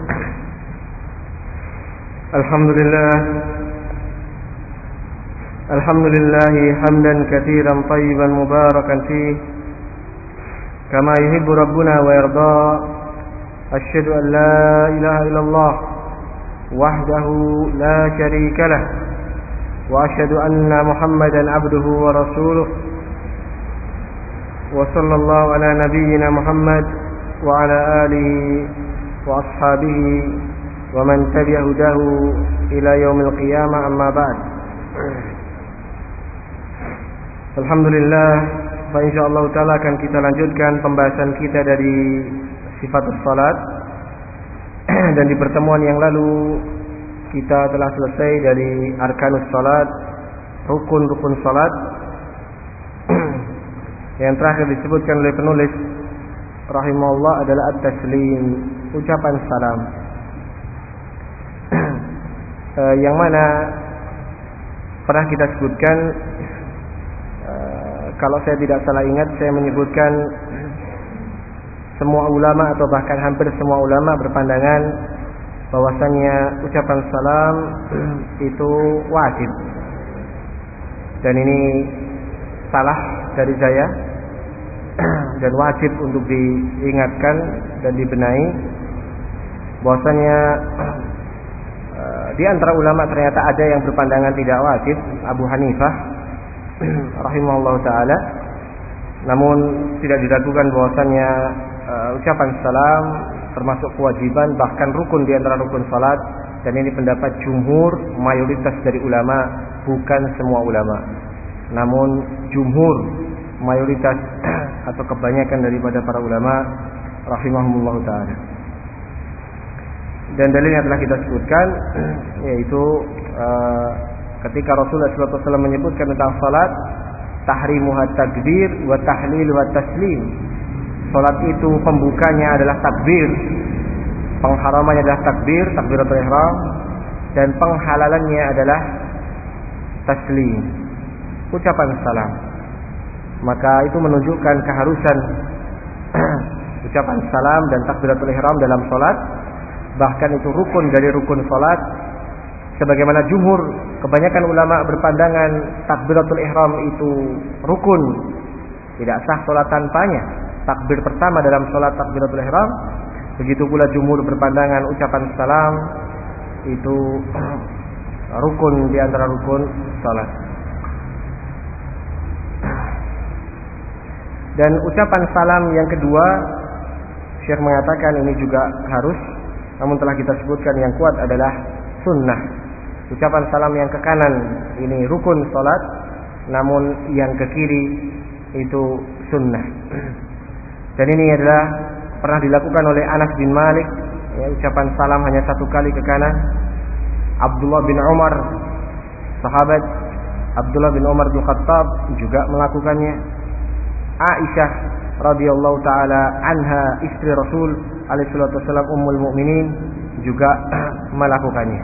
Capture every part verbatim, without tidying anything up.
Alhamdulillah Alhamdulillah hamdan katsiran tayyiban mubarakan fih kama yuhibbu rabbuna wa yarda. Asyhadu an la ilaha illallah wahdahu la syarika lah wa asyhadu anna Muhammadan abduhu wa rasuluh. Wa sallallahu ala nabiyyina Muhammad wa ala alihi wa ashabihi wa man tabi'a hudahu ila yaumil qiyamah, amma ba'd. Alhamdulillah, fa insyaallah taala akan kita lanjutkan pembahasan kita dari sifatus salat. Dan di pertemuan yang lalu kita telah selesai dari arkanus salat, rukun-rukun salat. Yang terakhir disebutkan oleh penulis rahimahullah adalah at-taslim, ucapan salam. uh, yang mana pernah kita sebutkan, uh, kalau saya tidak salah ingat, saya menyebutkan semua ulama atau bahkan hampir semua ulama berpandangan bahwasannya ucapan salam itu wajib. Dan ini salah dari saya dan wajib untuk diingatkan dan dibenahi bahwasanya uh, di antara ulama ternyata ada yang berpandangan tidak wajib, Abu Hanifah rahimahullah taala. Namun tidak diragukan bahwasanya uh, ucapan salam termasuk kewajiban, bahkan rukun di antara rukun salat, dan ini pendapat jumhur, mayoritas dari ulama, bukan semua ulama. Namun jumhur, mayoritas atau kebanyakan daripada para ulama rahimahumullah ta'ala. Dan dalilnya telah kita sebutkan, yaitu uh, ketika Rasulullah shallallahu alaihi wasallam menyebutkan tentang salat, tahrimuha takbir wa tahlil wa taslim. Salat itu pembukanya adalah takbir, pengharamannya adalah takbir, takbiratul ihram, dan penghalalannya adalah taslim, ucapan salam. Maka itu menunjukkan keharusan ucapan salam dan takbiratul ihram dalam salat. Bahkan itu rukun dari rukun salat. Sebagaimana jumhur, kebanyakan ulama berpandangan takbiratul ihram itu rukun, tidak sah salat tanpanya. Takbir pertama dalam salat takbiratul ihram. Begitu pula jumhur berpandangan ucapan salam itu rukun di antara rukun salat. Dan ucapan salam yang kedua, Syekh mengatakan ini juga harus, namun telah kita sebutkan yang kuat adalah sunnah. Ucapan salam yang ke kanan ini rukun salat, namun yang ke kiri itu sunnah. Dan ini adalah pernah dilakukan oleh Anas bin Malik, ya, ucapan salam hanya satu kali ke kanan. Abdullah bin Umar, sahabat Abdullah bin Umar bin Khattab juga melakukannya. Aisyah radhiyallahu taala anha, istri Rasul alaihi salatu wasallam, ummul mukminin, juga melakukannya.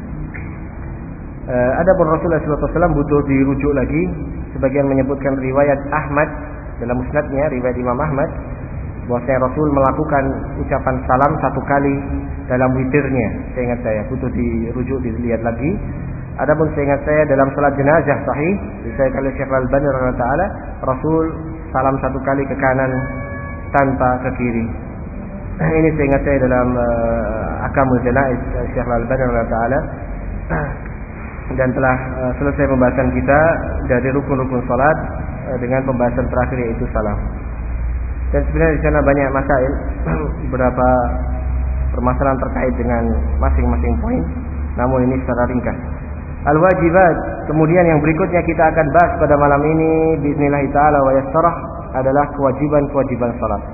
Uh, Adapun Rasulullah sallallahu alaihi wasallam butuh dirujuk lagi. Sebagian menyebutkan riwayat Ahmad dalam musnadnya, riwayat Imam Ahmad, bahwasanya Rasul melakukan ucapan salam satu kali dalam witirnya. Seingat saya, butuh dirujuk, dilihat lagi. Adapun seingat saya dalam salat jenazah sahih, disahihkan oleh Syekh Al-Albani rahimahullah taala, Rasul salam satu kali ke kanan tanpa ke kiri. Ini seingat saya dalam uh, Ahkamul Janaiz Syekh Al-Albani rahimahullah taala. Dan telah uh, selesai pembahasan kita dari rukun-rukun salat uh, dengan pembahasan terakhir, yaitu salam. Dan sebenarnya di sana banyak masail, beberapa permasalahan terkait dengan masing-masing poin. Namun ini secara ringkas. Al-wajibat, kemudian yang berikutnya kita akan bahas pada malam ini biiznillah taala wa yassarah, adalah kewajiban-kewajiban salat.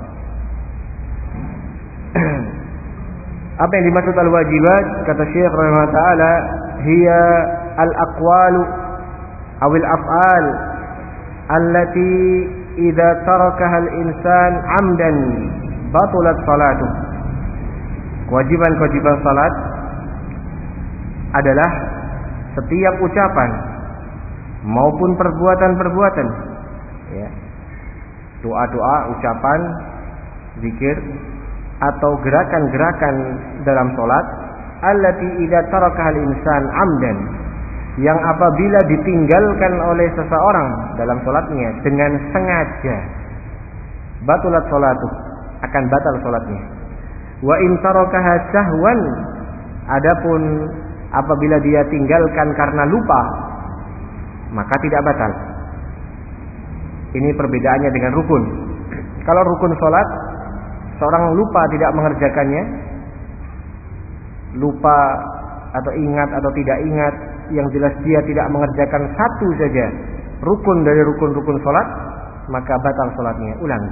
Apa yang dimaksud al-wajibat? Kata Syekh rahimahullah taala, hiya al-aqwalu aw al-af'al allati idza tarakaha al-insan 'amdan batalat salatuh. Kewajiban-kewajiban salat adalah setiap ucapan maupun perbuatan-perbuatan, ya, doa-doa, ucapan, zikir, atau gerakan-gerakan dalam salat allati idza tarakaha al-insan amdan, yang apabila ditinggalkan oleh seseorang dalam salatnya dengan sengaja, batalat salatuh, akan batal salatnya. Wa in tarakaha sahwan, adapun apabila dia tinggalkan karena lupa, maka tidak batal. Ini perbedaannya dengan rukun. Kalau rukun salat, seorang lupa tidak mengerjakannya, lupa atau ingat atau tidak ingat, yang jelas dia tidak mengerjakan satu saja rukun dari rukun-rukun salat, maka batal salatnya. Ulangi.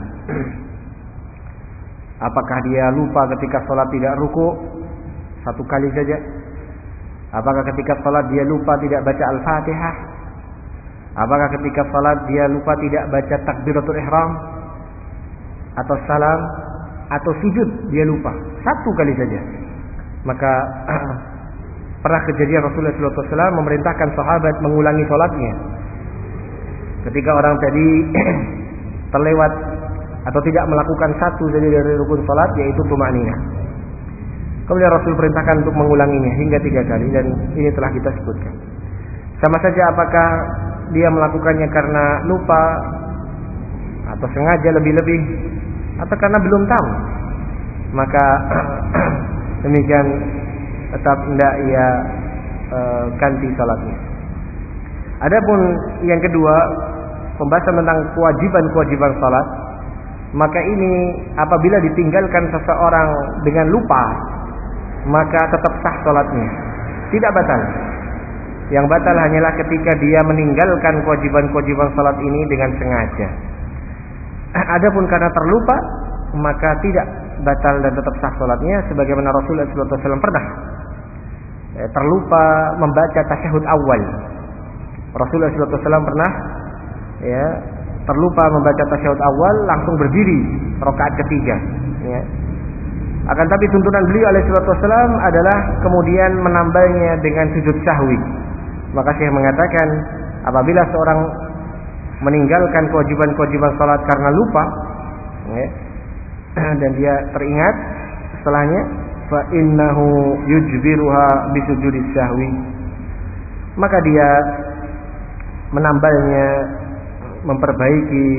Apakah dia lupa ketika salat tidak ruku satu kali saja? Apakah ketika salat dia lupa tidak baca Al-Fatihah? Apakah ketika salat dia lupa tidak baca takbiratul ihram atau salam atau sujud dia lupa satu kali saja? Maka pernah kejadian Rasulullah shallallahu alaihi wasallam memerintahkan sahabat mengulangi salatnya. Ketika orang tadi terlewat atau tidak melakukan satu saja dari rukun salat, yaitu tumanina. Kemudian Rasul perintahkan untuk mengulanginya hingga tiga kali, dan ini telah kita sebutkan. Sama saja apakah dia melakukannya karena lupa atau sengaja lebih-lebih atau karena belum tahu, maka demikian tetap tidak ia e, ganti salatnya. Adapun yang kedua, pembahasan tentang kewajiban-kewajiban salat, maka ini apabila ditinggalkan seseorang dengan lupa, maka tetap sah salatnya, tidak batal. Yang batal hanyalah ketika dia meninggalkan kewajiban-kewajiban salat ini dengan sengaja. Adapun karena terlupa, maka tidak batal dan tetap sah salatnya, sebagaimana Rasulullah shallallahu alaihi wasallam pernah terlupa membaca tasyahud awal. Rasulullah shallallahu alaihi wasallam pernah ya terlupa membaca tasyahud awal, langsung berdiri rakaat ketiga, ya. Akan tapi tuntunan beliau alaihi salatu wasallam adalah kemudian menambahnya dengan sujud sahwi. Maka Syekh mengatakan, apabila seorang meninggalkan kewajiban-kewajiban salat karena lupa, ya, dan dia teringat setelahnya, fa innahu yujbiruha bisujudis sahwi, maka dia menambahnya, memperbaiki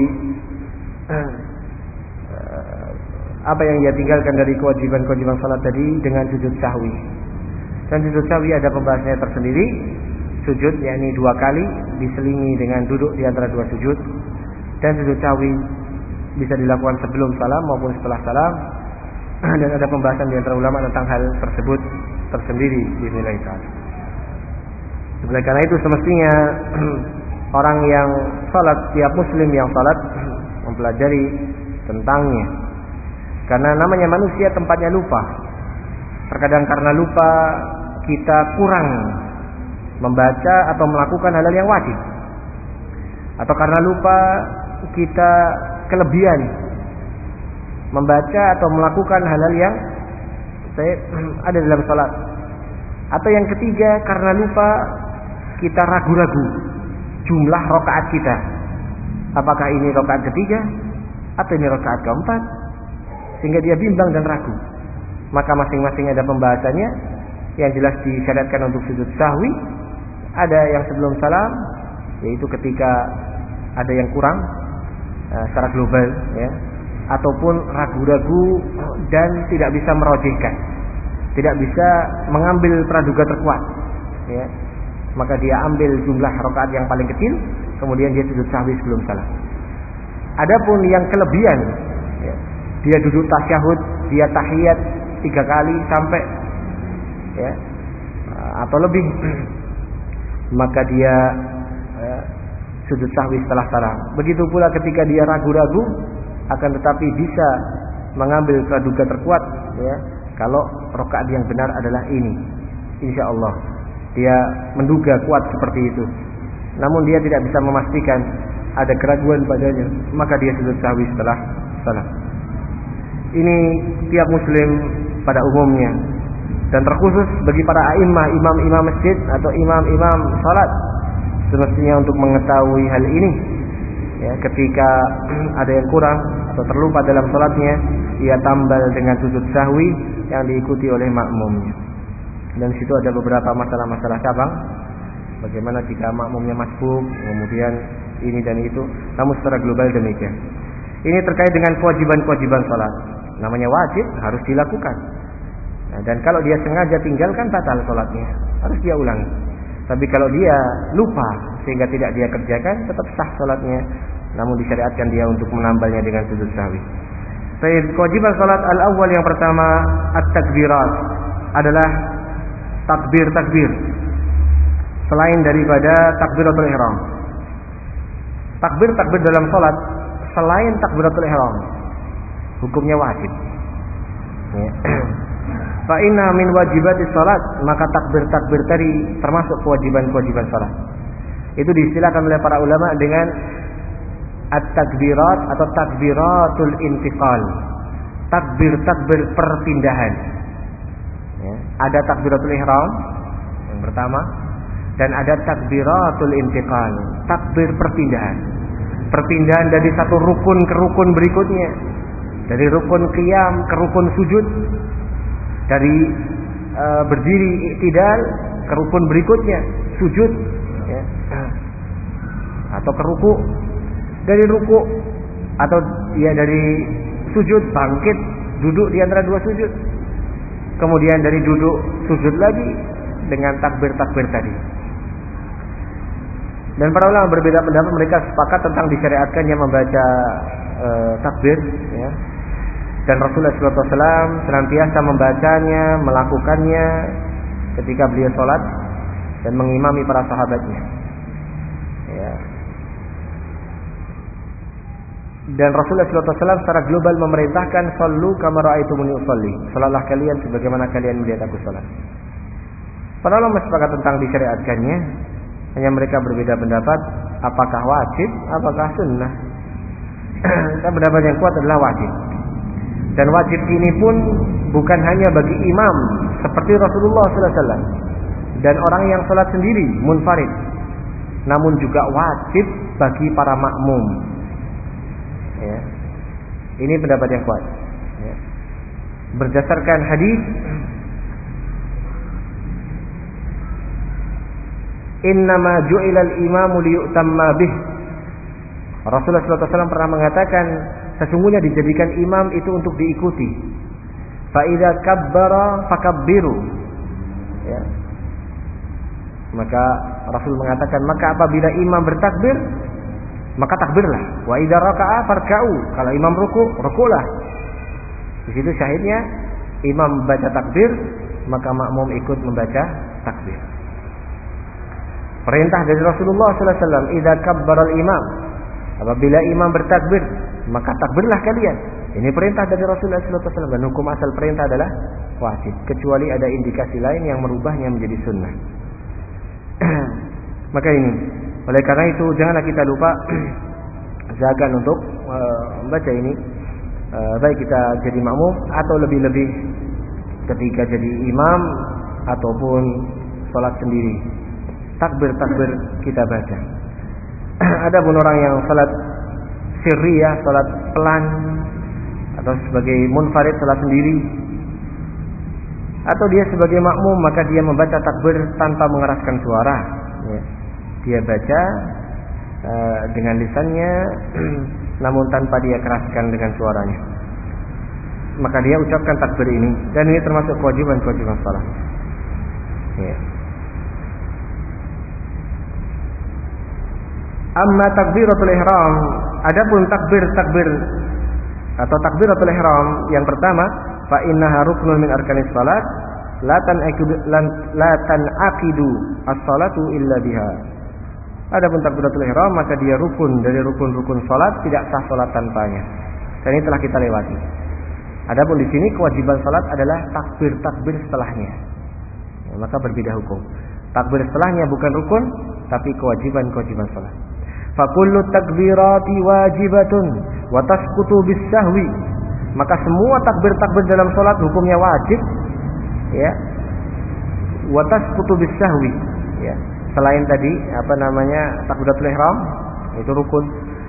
apa yang dia tinggalkan dari kewajiban-kewajiban salat tadi dengan sujud sahwi. Dan sujud sahwi ada pembahasannya tersendiri. Sujud yakni dua kali diselingi dengan duduk di antara dua sujud, dan sujud sahwi bisa dilakukan sebelum salam maupun setelah salam. Dan ada pembahasan di antara ulama tentang hal tersebut tersendiri bismillah taala. Oleh karena itu semestinya orang yang salat, tiap muslim yang salat mempelajari tentangnya. Karena namanya manusia tempatnya lupa. Terkadang karena lupa kita kurang membaca atau melakukan hal-hal yang wajib. Atau karena lupa kita kelebihan membaca atau melakukan hal-hal yang ada dalam salat. Atau yang ketiga, karena lupa kita ragu-ragu jumlah rakaat kita. Apakah ini rakaat ketiga atau ini rakaat keempat? Sehingga dia bimbang dan ragu. Maka masing-masing ada pembahasannya. Yang jelas disyaratkan untuk sujud sahwi, ada yang sebelum salam, yaitu ketika ada yang kurang uh, secara global, ya, ataupun ragu-ragu dan tidak bisa merojihkan, tidak bisa mengambil praduga terkuat, ya, maka dia ambil jumlah rakaat yang paling kecil, kemudian dia sujud sahwi sebelum salam. Adapun yang kelebihan, ya, dia duduk tasyahud, dia tahiyat tiga kali sampai, ya, atau lebih, maka dia ya, sujud sahwi setelah salam. Begitu pula ketika dia ragu-ragu, akan tetapi bisa mengambil praduga terkuat, ya, kalau rakaat yang benar adalah ini, insya Allah dia menduga kuat seperti itu. Namun dia tidak bisa memastikan, ada keraguan padanya, maka dia sujud sahwi setelah salam. Ini tiap muslim pada umumnya, dan terkhusus bagi para a'immah, imam-imam masjid atau imam-imam salat, semestinya untuk mengetahui hal ini, ya, ketika ada yang kurang atau terlupa dalam salatnya, ia tambal dengan sujud sahwi yang diikuti oleh makmumnya. Dan situ ada beberapa masalah-masalah cabang. Bagaimana jika makmumnya masbuk, kemudian ini dan itu. Namun secara global demikian. Ini terkait dengan kewajiban-kewajiban salat. Namanya wajib harus dilakukan. Nah, dan kalau dia sengaja tinggalkan batal salatnya, harus dia ulangi. Tapi kalau dia lupa sehingga tidak dia kerjakan, tetap sah salatnya. Namun disyariatkan dia untuk menambalnya dengan sujud sahwi. Baik, kewajiban salat al-awwal yang pertama at-takbirat adalah takbir-takbir selain daripada takbiratul ihram. Takbir-takbir dalam salat selain takbiratul ihram hukumnya wajib. Ya. Fa inna min wajibatis salat, maka takbir-takbir tadi termasuk kewajiban-kewajiban salat. Itu diistilahkan oleh para ulama dengan at-takbirat atau takbiratul intiqal. Takbir-takbir perpindahan. Ya. Ada takbiratul ihram yang pertama dan ada takbiratul intiqal, takbir perpindahan. Perpindahan dari satu rukun ke rukun berikutnya. Dari rukun qiyam ke rukun sujud. Dari e, berdiri i'tidal ke rukun berikutnya, sujud, ya. Atau ke ruku. Dari ruku atau ya dari sujud bangkit, duduk di antara dua sujud. Kemudian dari duduk sujud lagi dengan takbir-takbir tadi. Dan para ulama berbeda pendapat, mereka sepakat tentang disyariatkannya membaca e, takbir, ya. Dan Rasulullah shallallahu alaihi wasallam senantiasa membacanya, melakukannya ketika beliau sholat dan mengimami para sahabatnya. Ya. Dan Rasulullah shallallahu alaihi wasallam secara global memerintahkan sallu kama ra'aitumuni usolli. Salatlah kalian sebagaimana kalian melihat aku salat. Para ulama sepakat tentang disyariatkannya. Hanya mereka berbeda pendapat apakah wajib, apakah sunnah. Dan pendapat yang kuat adalah wajib. Dan wajib ini pun bukan hanya bagi imam seperti Rasulullah sallallahu alaihi wasallam dan orang yang salat sendiri munfarid, namun juga wajib bagi para makmum. Ya. Ini pendapat yang kuat. Ya. Berdasarkan hadis innama ju'ilal imamu liyu'tamma bih. Rasulullah sallallahu alaihi wasallam pernah mengatakan sesungguhnya dijadikan imam itu untuk diikuti. Fa idza kabbara fakabbiru. Ya. Maka Rasul mengatakan maka apabila imam bertakbir maka takbirlah. Wa idza raka'a farka'u. Kalau imam ruku, rukulah. Di situ syahidnya imam membaca takbir, maka makmum ikut membaca takbir. Perintah dari Rasulullah sallallahu alaihi wasallam, idza kabbara al-imam. Apabila imam bertakbir, maka takbirlah kalian. Ini perintah dari Rasulullah sallallahu alaihi wasallam dan hukum asal perintah adalah wajib, kecuali ada indikasi lain yang merubahnya menjadi sunnah. Maka ini, oleh karena itu janganlah kita lupa zakat untuk uh, membaca ini, uh, baik kita jadi makmum atau lebih-lebih ketika jadi imam ataupun sholat sendiri. Takbir-takbir kita baca. Adapun orang yang salat sirriyah, salat pelan atau sebagai munfarid salat sendiri atau dia sebagai makmum, maka dia membaca takbir tanpa mengeraskan suara. Ya. Dia baca uh, dengan lisannya namun tanpa dia keraskan dengan suaranya. Maka dia ucapkan takbir ini dan ini termasuk kewajiban-kewajiban salat. Ya. Amma takbiratul ihram, adapun takbir-takbir atau takbiratul ihram yang pertama, fa innaha ruknun min arkanis salat, la tanaqidu la tanaqidu as-salatu illa biha. Adapun takbiratul ihram maka dia rukun dari rukun-rukun salat, tidak sah salat tanpanya. Dan ini telah kita lewati. Adapun di sini kewajiban salat adalah takbir-takbir setelahnya. Ya, maka berbeda hukum. Takbir setelahnya bukan rukun, tapi kewajiban-kewajiban salat. Fakullu takbirati wajibatun wa tasqutu bis sahwi. Maka semua takbir-takbir dalam salat hukumnya wajib, ya. Wa tasqutu bis sahwi, ya. Selain tadi apa namanya takbiratul ihram itu rukun,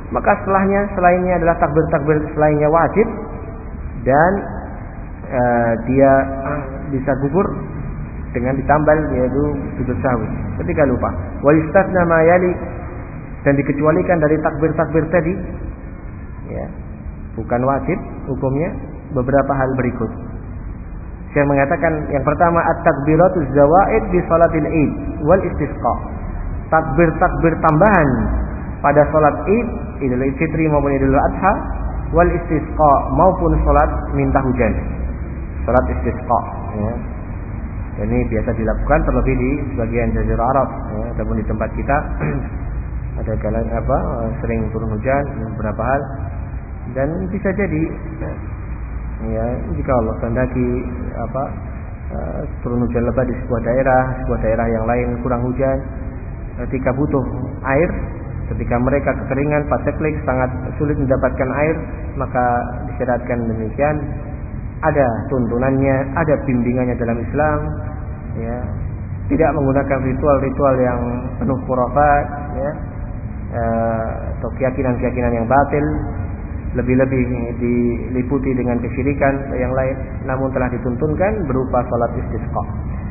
maka setelahnya selainnya adalah takbir-takbir selainnya wajib dan uh, dia bisa gugur dengan ditambal, yaitu sujud sahwi ketika lupa. Wa istasna ma yali, dan dikecualikan dari takbir-takbir tadi, ya, bukan wajib hukumnya beberapa hal berikut. Saya mengatakan yang pertama at-takbiratuz zawaid di salatil Id wal istisqa. Takbir-takbir tambahan pada salat Id, Idul Fitri maupun Idul Adha, wal istisqa maupun salat minta hujan. Salat istisqa, ya. Dan ini biasa dilakukan terlebih di sebagian jazirah Arab, ya, ataupun di tempat kita ada kalian apa sering turun hujan beberapa hal, dan bisa jadi ya jika Allah kehendaki apa uh, turun hujan lebat di sebuah daerah, sebuah daerah yang lain kurang hujan, ketika butuh air, ketika mereka kekeringan, paseklik, sangat sulit mendapatkan air, maka disyaratkan demikian. Ada tuntunannya, ada bimbingannya dalam Islam, ya, tidak menggunakan ritual-ritual yang penuh khurafat, ya, uh, atau keyakinan-keyakinan yang batil, lebih-lebih diliputi dengan kesyirikan yang lain, namun telah dituntunkan berupa salat istisqa.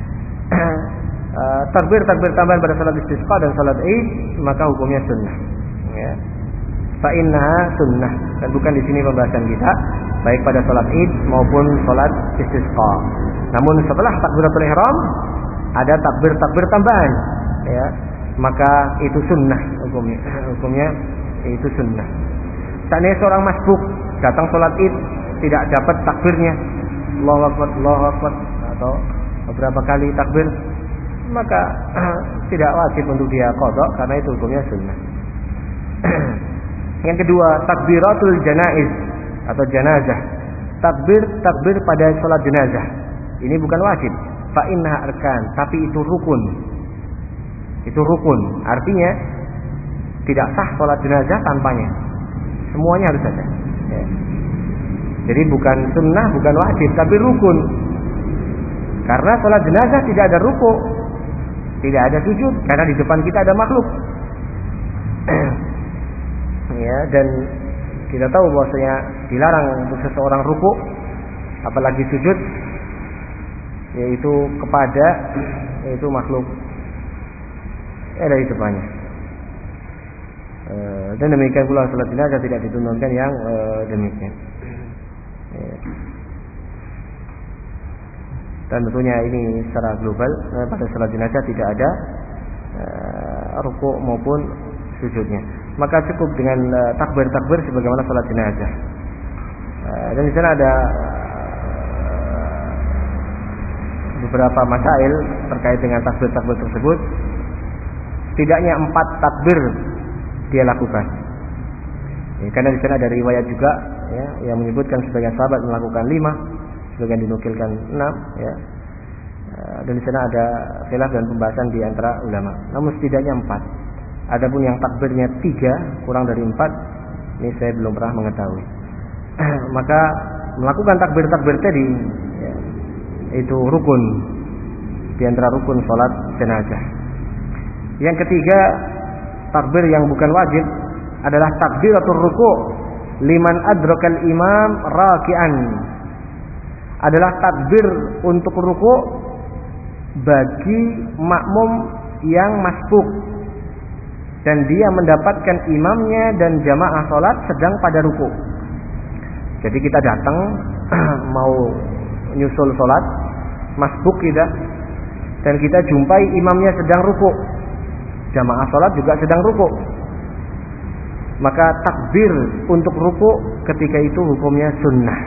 uh, takbir-takbir tambahan pada salat istisqa dan salat Id maka hukumnya sunnah, ya. Fa innaha sunnah, dan bukan di sini pembahasan kita, baik pada salat Id maupun salat istisqa. Namun setelah takbiratul ihram ada takbir-takbir tambahan, ya, maka itu sunnah hukumnya. Hukumnya itu sunnah. Seandainya seorang masbuk datang sholat Id tidak dapat takbirnya, Allahu Akbar, Allahu Akbar, atau beberapa kali takbir, maka tidak wajib untuk dia qadha karena itu hukumnya sunnah. Yang kedua, takbiratul janaiz atau janazah. Takbir takbir pada sholat jenazah. Ini bukan wajib, fa innaha arkan, tapi itu rukun. Itu rukun, artinya tidak sah sholat jenazah tanpanya. Semuanya harus ada, ya. Jadi bukan sunnah, bukan wajib, tapi rukun. Karena sholat jenazah tidak ada ruku, tidak ada sujud, karena di depan kita ada makhluk. Ya, dan kita tahu bahwasanya dilarang untuk seseorang ruku, apalagi sujud, yaitu kepada yaitu makhluk yang ada di depannya. Dan demikian pula salat jenazah tidak dituntunkan yang uh, demikian. Dan tentunya ini secara global, pada salat jenazah tidak ada uh, rukuk maupun sujudnya. Maka cukup dengan uh, takbir-takbir sebagaimana salat jenazah. Uh, dan di sana ada uh, beberapa masail terkait dengan takbir-takbir tersebut. Setidaknya empat takbir dia lakukan, ya, karena di sana ada riwayat juga, ya, yang menyebutkan sebagian sahabat melakukan lima, sebagian dinukilkan enam, ya. Dan di sana ada khilaf dan pembahasan di antara ulama. Namun setidaknya empat. Adapun yang takbirnya tiga kurang dari empat, ini saya belum pernah mengetahui. Maka melakukan takbir-takbir tadi, ya, itu rukun di antara rukun salat jenazah. Yang ketiga, takbir yang bukan wajib adalah takbiratul ruku' liman adrakal imam raki'an. Adalah takbir untuk ruku' bagi makmum yang masbuk dan dia mendapatkan imamnya dan jamaah salat sedang pada ruku'. Jadi kita datang mau nyusul salat, masbuk kita, dan kita jumpai imamnya sedang ruku', jamaah salat juga sedang ruku', maka takbir untuk ruku' ketika itu hukumnya sunnah,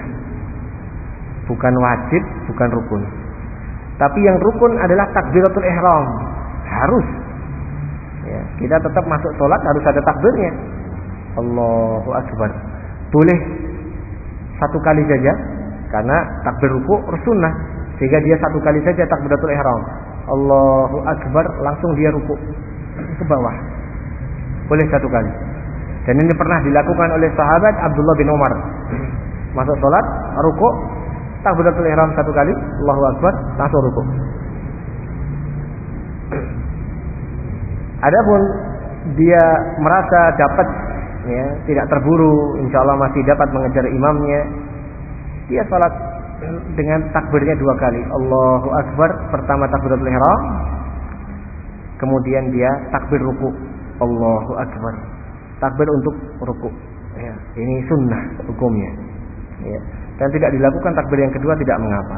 bukan wajib, bukan rukun. Tapi yang rukun adalah takbiratul ihram, harus, ya, kita tetap masuk salat harus ada takbirnya, Allahu Akbar. Boleh satu kali saja karena takbir ruku' sunnah, sehingga dia satu kali saja takbiratul ihram, Allahu Akbar, langsung dia ruku' ke bawah, boleh satu kali. Dan ini pernah dilakukan oleh sahabat Abdullah bin Umar. Masuk salat, ruku', takbiratul ihram satu kali, Allahu Akbar, langsung ruku'. Adapun dia merasa dapat ya, tidak terburu, insya Allah masih dapat mengejar imamnya. Dia salat dengan takbirnya dua kali. Allahu Akbar, pertama takbiratul ihram, kemudian dia takbir ruku. Allahu Akbar, takbir untuk ruku. Ya, ini sunnah hukumnya. Ya. Dan tidak dilakukan takbir yang kedua tidak mengapa.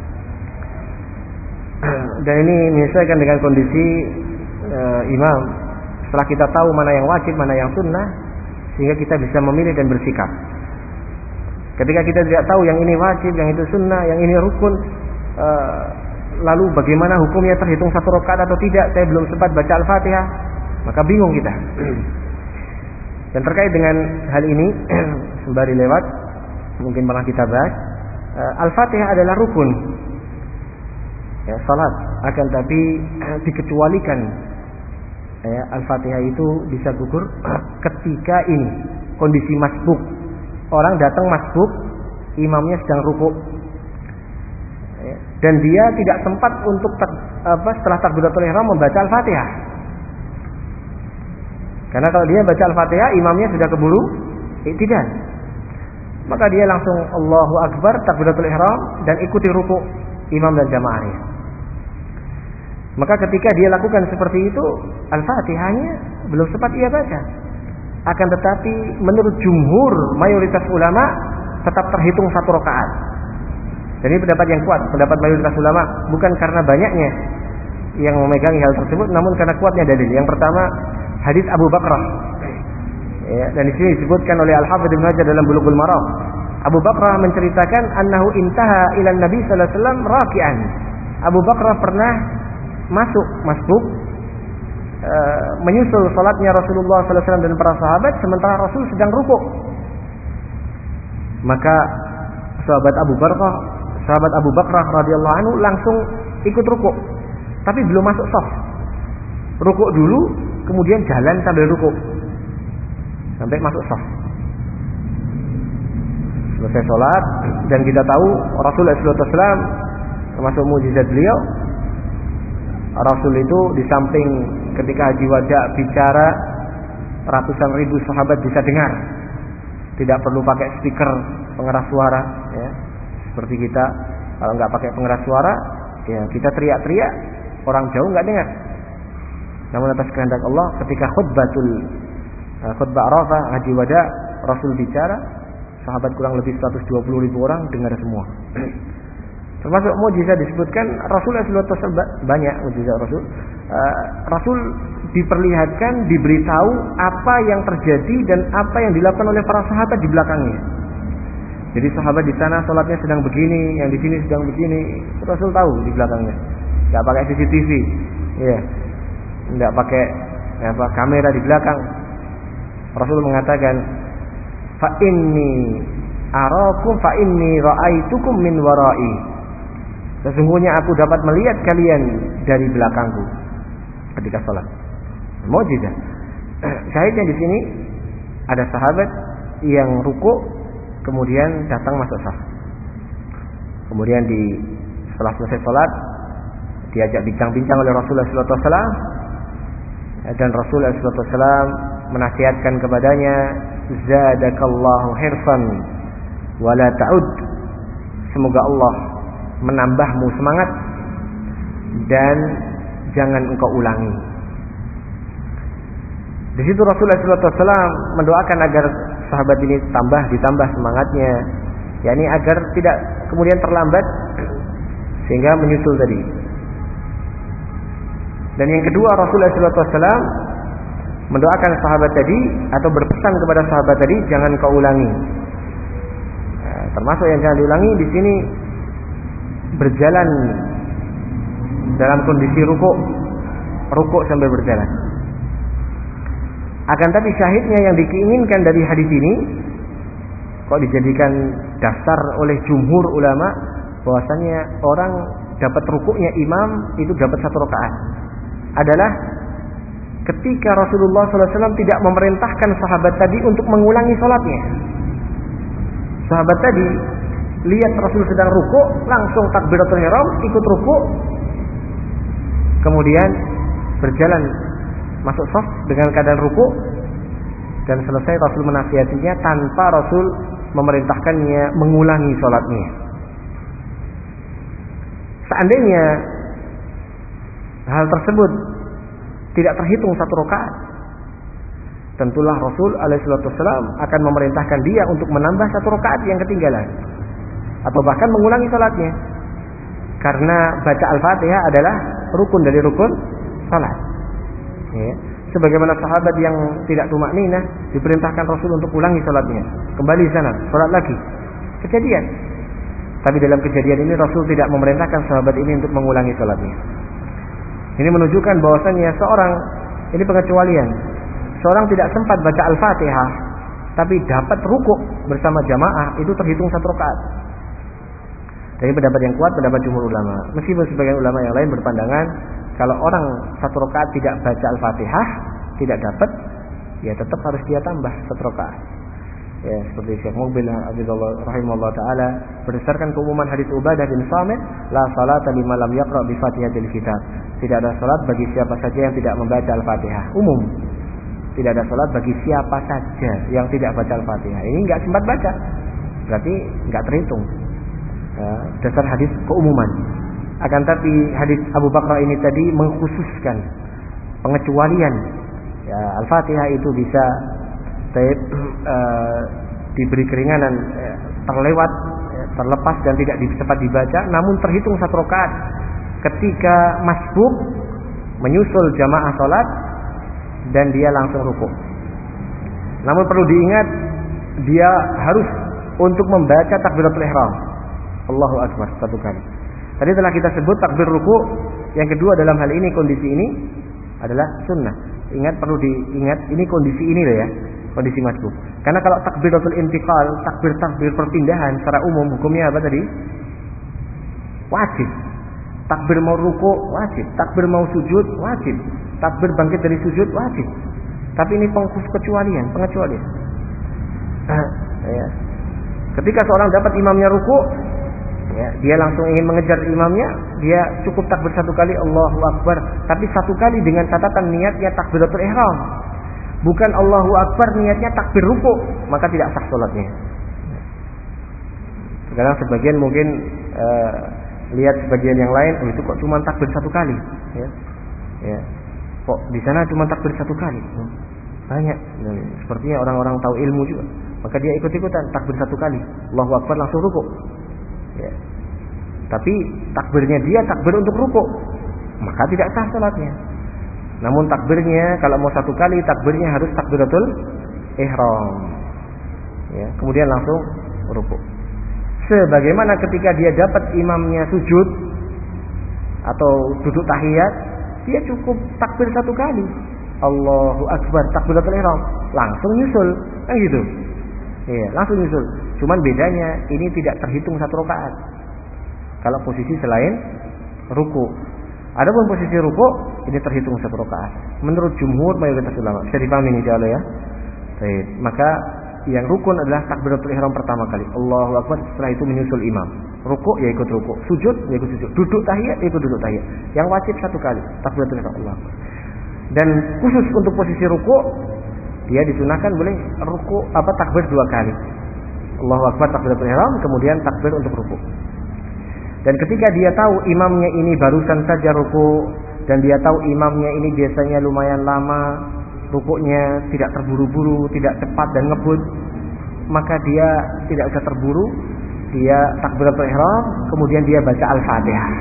Dan ini menyesuaikan dengan kondisi uh, imam. Setelah kita tahu mana yang wajib, mana yang sunnah, sehingga kita bisa memilih dan bersikap. Ketika kita tidak tahu yang ini wajib, yang itu sunnah, yang ini rukun, uh, lalu bagaimana hukumnya, terhitung satu rakaat atau tidak, saya belum sempat baca Al-Fatihah, maka bingung kita. Dan terkait dengan hal ini, sembari lewat, mungkin pernah kita bahas, uh, Al-Fatihah adalah rukun, ya, salat. Akan tapi uh, dikecualikan, ya, Al-Fatihah itu bisa gugur ketika ini kondisi masbuk. Orang datang masbuk, imamnya sedang rukuk, ya, dan dia tidak sempat untuk tak, apa, setelah takbiratul ihram membaca Al-Fatihah. Karena kalau dia baca Al-Fatihah, imamnya sudah keburu iktidal. Maka dia langsung Allahu Akbar, takbiratul ihram, dan ikuti rukuk imam dan jamaahnya. Maka ketika dia lakukan seperti itu, Al-Fatihahnya belum sempat ia baca. Akan tetapi menurut jumhur mayoritas ulama tetap terhitung satu rakaat. Dan ini pendapat yang kuat, pendapat mayoritas ulama, bukan karena banyaknya yang memegangi hal tersebut, namun karena kuatnya dalil. Yang pertama, hadis Abu Bakrah. Ya, dan di sini disebutkan oleh Al-Hafidz Ibnu Hajar dalam Bulughul Maram. Abu Bakrah menceritakan annahu intaha ila Nabi sallallahu alaihi wasallam raki'an. Abu Bakrah pernah masuk masbuk, e, menyusul salatnya Rasulullah sallallahu alaihi wasallam dan para sahabat sementara Rasul sedang rukuk. Maka sahabat Abu Bakrah, sahabat Abu Bakrah radhiyallahu anhu langsung ikut rukuk, tapi belum masuk shaf. Rukuk dulu, kemudian jalan sambil rukuk sampai masuk shaf. Selesai sholat, dan kita tahu Rasulullah sallallahu alaihi wasallam termasuk mukjizat beliau, Rasul itu di samping ketika haji wada bicara, ratusan ribu sahabat bisa dengar, tidak perlu pakai speaker pengeras suara, ya. Seperti kita kalau nggak pakai pengeras suara, ya kita teriak-teriak, orang jauh nggak dengar. Namun atas kehendak Allah, ketika khutbatul khutbah Arafah haji wada, Rasul bicara, sahabat kurang lebih seratus dua puluh ribu orang dengar semua. Termasuk mukjizat disebutkan Rasulullah sallallahu alaihi wasallam, banyak mukjizat Rasul. Uh, Rasul diperlihatkan, diberitahu apa yang terjadi dan apa yang dilakukan oleh para sahabat di belakangnya. Jadi sahabat di sana salatnya sedang begini, yang di sini sedang begini, Rasul tahu di belakangnya. Enggak pakai C C T V, ya, enggak pakai apa kamera di belakang. Rasul mengatakan, fa inni arakum fa inni ra'aitukum min wara'i. Sesungguhnya aku dapat melihat kalian dari belakangku ketika salat. Mukjizat. Syahidnya di sini ada sahabat yang rukuk kemudian datang masuk shaf. Kemudian di setelah selesai salat diajak bincang-bincang oleh Rasulullah sallallahu alaihi wasallam, dan Rasulullah sallallahu alaihi wasallam menasihatkan kepadanya, zadakallahu hirsan wala ta'ud. Semoga Allah menambahmu semangat dan jangan engkau ulangi. Di situ Rasulullah sallallahu alaihi wasallam mendoakan agar sahabat ini tambah ditambah semangatnya, yakni agar tidak kemudian terlambat sehingga menyusul tadi. Dan yang kedua, Rasulullah sallallahu alaihi wasallam mendoakan sahabat tadi atau berpesan kepada sahabat tadi, jangan kau ulangi. Nah, termasuk yang jangan diulangi di sini berjalan dalam kondisi rukuk, rukuk sambil berjalan. Akan tapi syahidnya yang diinginkan dari hadis ini kok dijadikan dasar oleh jumhur ulama, bahwasanya orang dapat rukuknya imam itu dapat satu rakaat, adalah ketika Rasulullah sallallahu alaihi wasallam tidak memerintahkan sahabat tadi untuk mengulangi salatnya. Sahabat tadi lihat Rasul sedang rukuk, langsung takbiratul ihram, ikut rukuk, kemudian berjalan masuk shaf dengan keadaan rukuk, dan selesai Rasul menasihatinya tanpa Rasul memerintahkannya mengulangi sholatnya. Seandainya hal tersebut tidak terhitung satu rakaat, tentulah Rasul alaihi wasallam akan memerintahkan dia untuk menambah satu rakaat yang ketinggalan atau bahkan mengulangi salatnya. Karena baca Al-Fatihah adalah rukun dari rukun salat. Ya. Sebagaimana sahabat yang tidak tumakninah diperintahkan Rasul untuk ulangi salatnya, kembali sana, salat lagi. Kejadian. Tapi dalam kejadian ini Rasul tidak memerintahkan sahabat ini untuk mengulangi salatnya. Ini menunjukkan bahwasannya seorang, ini pengecualian, seorang tidak sempat baca Al-Fatihah tapi dapat rukuk bersama jamaah, itu terhitung satu rakaat. Dari pendapat yang kuat, pendapat jumhur ulama. Meskipun sebagian ulama yang lain berpandangan kalau orang satu rakaat tidak baca Al-Fatihah, tidak dapat, ya tetap harus dia tambah satu rakaat. Ya, seperti Syekh Mubil Abdullah rahimahullah taala berdasarkan keumuman hadis Ubadah bin Samit, la salata liman lam yaqra bi Fatihatil kitab. Tidak ada salat bagi siapa saja yang tidak membaca Al-Fatihah. Umum. Tidak ada salat bagi siapa saja yang tidak baca Al-Fatihah. Ini enggak sempat baca. Berarti enggak terhitung. Ya, dasar hadis keumuman. Akan tapi hadis Abu Bakar ini tadi mengkhususkan pengecualian. Ya, Al-Fatihah itu bisa Taib, uh, diberi keringanan, uh, terlewat, uh, terlepas dan tidak sempat dibaca, namun terhitung satu rakaat ketika masbuk menyusul jamaah salat dan dia langsung rukuk. Namun perlu diingat, dia harus untuk membaca takbiratul ihram, Allahu Akbar, satu kali. Tadi telah kita sebut takbir rukuk. Yang kedua dalam hal ini, kondisi ini adalah sunnah. Ingat, perlu diingat, ini kondisi ini loh ya, kondisi masbuk. Karena kalau takbiratul intiqal, takbir-takbir perpindahan secara umum hukumnya apa tadi? Wajib. Takbir mau rukuk wajib, takbir mau sujud wajib, takbir bangkit dari sujud wajib. Tapi ini pengecualian, pengecualian. Uh, ya. Ketika seorang dapat imamnya rukuk, ya, dia langsung ingin mengejar imamnya, dia cukup takbir satu kali, Allahu Akbar, tapi satu kali dengan catatan niatnya takbiratul ihram. Bukan Allahu Akbar niatnya takbir rukuk, maka tidak sah salatnya. Sekarang sebagian mungkin uh, lihat sebagian yang lain, oh itu kok cuma takbir satu kali, ya, ya. Kok di sana cuma takbir satu kali, banyak. Dan sepertinya orang-orang tahu ilmu juga, maka dia ikut-ikutan takbir satu kali, Allahu Akbar langsung rukuk. Ya. Tapi takbirnya dia takbir untuk rukuk, maka tidak sah salatnya. Namun takbirnya kalau mau satu kali, takbirnya harus takbiratul ihram. Ya, kemudian langsung rukuk. Sebagaimana ketika dia dapat imamnya sujud atau duduk tahiyat, dia cukup takbir satu kali, Allahu Akbar, takbiratul ihram, langsung nyusul, kan gitu. Iya, langsung nyusul. Cuman bedanya ini tidak terhitung satu rakaat. Kalau posisi selain ruku. Adapun posisi ruku ini terhitung satu rakaat. Menurut jumhur mayoritas ulama. Bisa dipahami insyaallah ya. Baik, maka yang rukun adalah takbiratul ihram pertama kali, Allahu Akbar, setelah itu menyusul imam. Ruku ya ikut ruku, sujud ya ikut sujud, duduk tahiyat ya ikut duduk tahiyat. Yang wajib satu kali, takbiratul ihram Allah. Dan khusus untuk posisi ruku, dia disunahkan boleh ruku apa takbir dua kali. Allahu Akbar takbiratul ihram, kemudian takbir untuk ruku. Dan ketika dia tahu imamnya ini barusan saja ruku dan dia tahu imamnya ini biasanya lumayan lama rukuknya, tidak terburu-buru, tidak cepat dan ngebut, maka dia tidak usah terburu, dia takbiratul ihram, kemudian dia baca Al-Fatihah.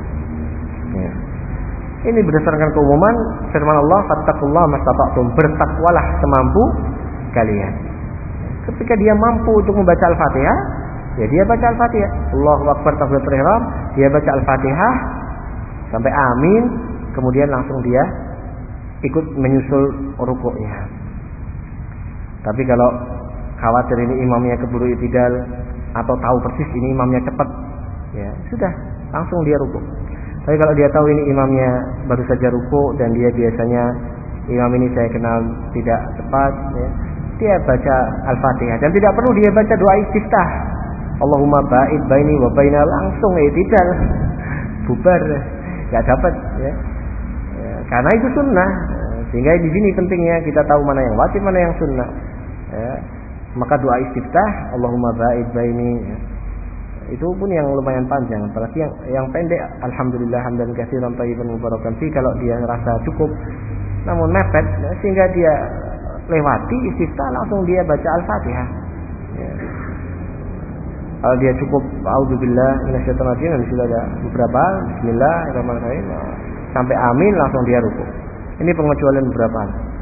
Ya. Ini berdasarkan keumuman firman Allah, fattaqullaha mastata'tum, bertakwalah semampu kalian. Ketika dia mampu untuk membaca Al-Fatihah, ya dia baca Al-Fatihah, Allahu Akbar takbiratul ihram, dia baca Al-Fatihah sampai amin, kemudian langsung dia ikut menyusul rukuknya. Tapi kalau khawatir ini imamnya keburu i'tidal atau tahu persis ini imamnya cepat, ya sudah langsung dia rukuk. Tapi kalau dia tahu ini imamnya baru saja rukuk dan dia biasanya imam ini saya kenal tidak cepat, ya, dia baca Al-Fatihah dan tidak perlu dia baca doa istiftah, Allahumma ba'id baini wa baina, langsung i'tidal, bubar, enggak dapat, ya. Ya, karena itu sunnah. sehingga di sini pentingnya kita tahu mana yang wajib, mana yang sunnah. Ya. Maka doa istiftah, Allahumma ba'id baini, ya. Itu pun yang lumayan panjang, apalagi yang yang pendek, alhamdulillah hamdan katsiran thayyiban mubarakan fi, kalau dia merasa cukup. Namun mepet, ya, sehingga dia lewati istiftah langsung dia baca Al-Fatihah. Ya. Kalau dia cukup a'udzubillah minasyaitonir rajim, dan sudah ada beberapa bismillahirrahmanirrahim sampai amin langsung dia rukuk. Ini pengecualian beberapa.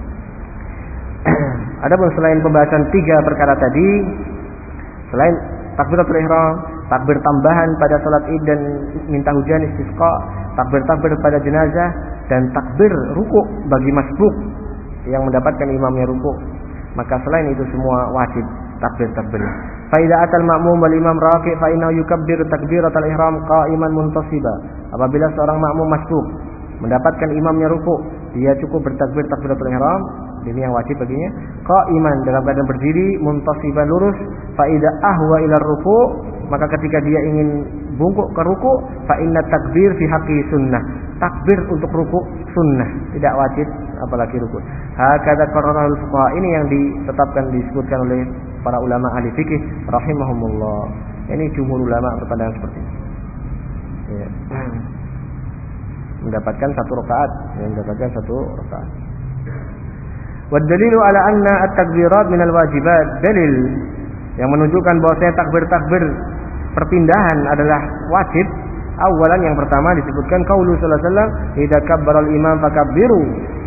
Adapun selain pembahasan tiga perkara tadi, selain takbiratul ihram, takbir tambahan pada salat Id dan minta hujan istisqa, takbir-takbir pada jenazah, dan takbir rukuk bagi masbuk yang mendapatkan imamnya rukuk, maka selain itu semua wajib takbir-takbir. Fa idza atal ma'mum wal imam raqi fa innahu yukabbiru takbiratul ihram qa'iman muntasiba. Apabila seorang makmum masbuk mendapatkan imamnya rukuk, dia cukup bertakbir takbiratul ihram, ini yang wajib baginya, qa'iman dalam keadaan berdiri, muntasiban lurus. Fa idza ahwa ila ruku', maka ketika dia ingin bungkuk ke ruku', fa inna takbir fi haqqi sunnah. Takbir untuk ruku' sunnah, tidak wajib apalagi ruku'. Hakadza qarrarul fuqaha, ini yang ditetapkan disebutkan oleh para ulama ahli fikih rahimahumullah. Ini jumhur ulama berpandangan seperti ini. Ya. Mendapatkan satu rakaat, yang mendapatkan satu rakaat. Wa dalilu ala anna at-takbirat minal wajibat, dalil yang menunjukkan bahwasanya takbir-takbir perpindahan adalah wajib. Awalan, yang pertama disebutkan qaulu sallallahu alaihi wasallam, idza kabbara al-imam fakabbiru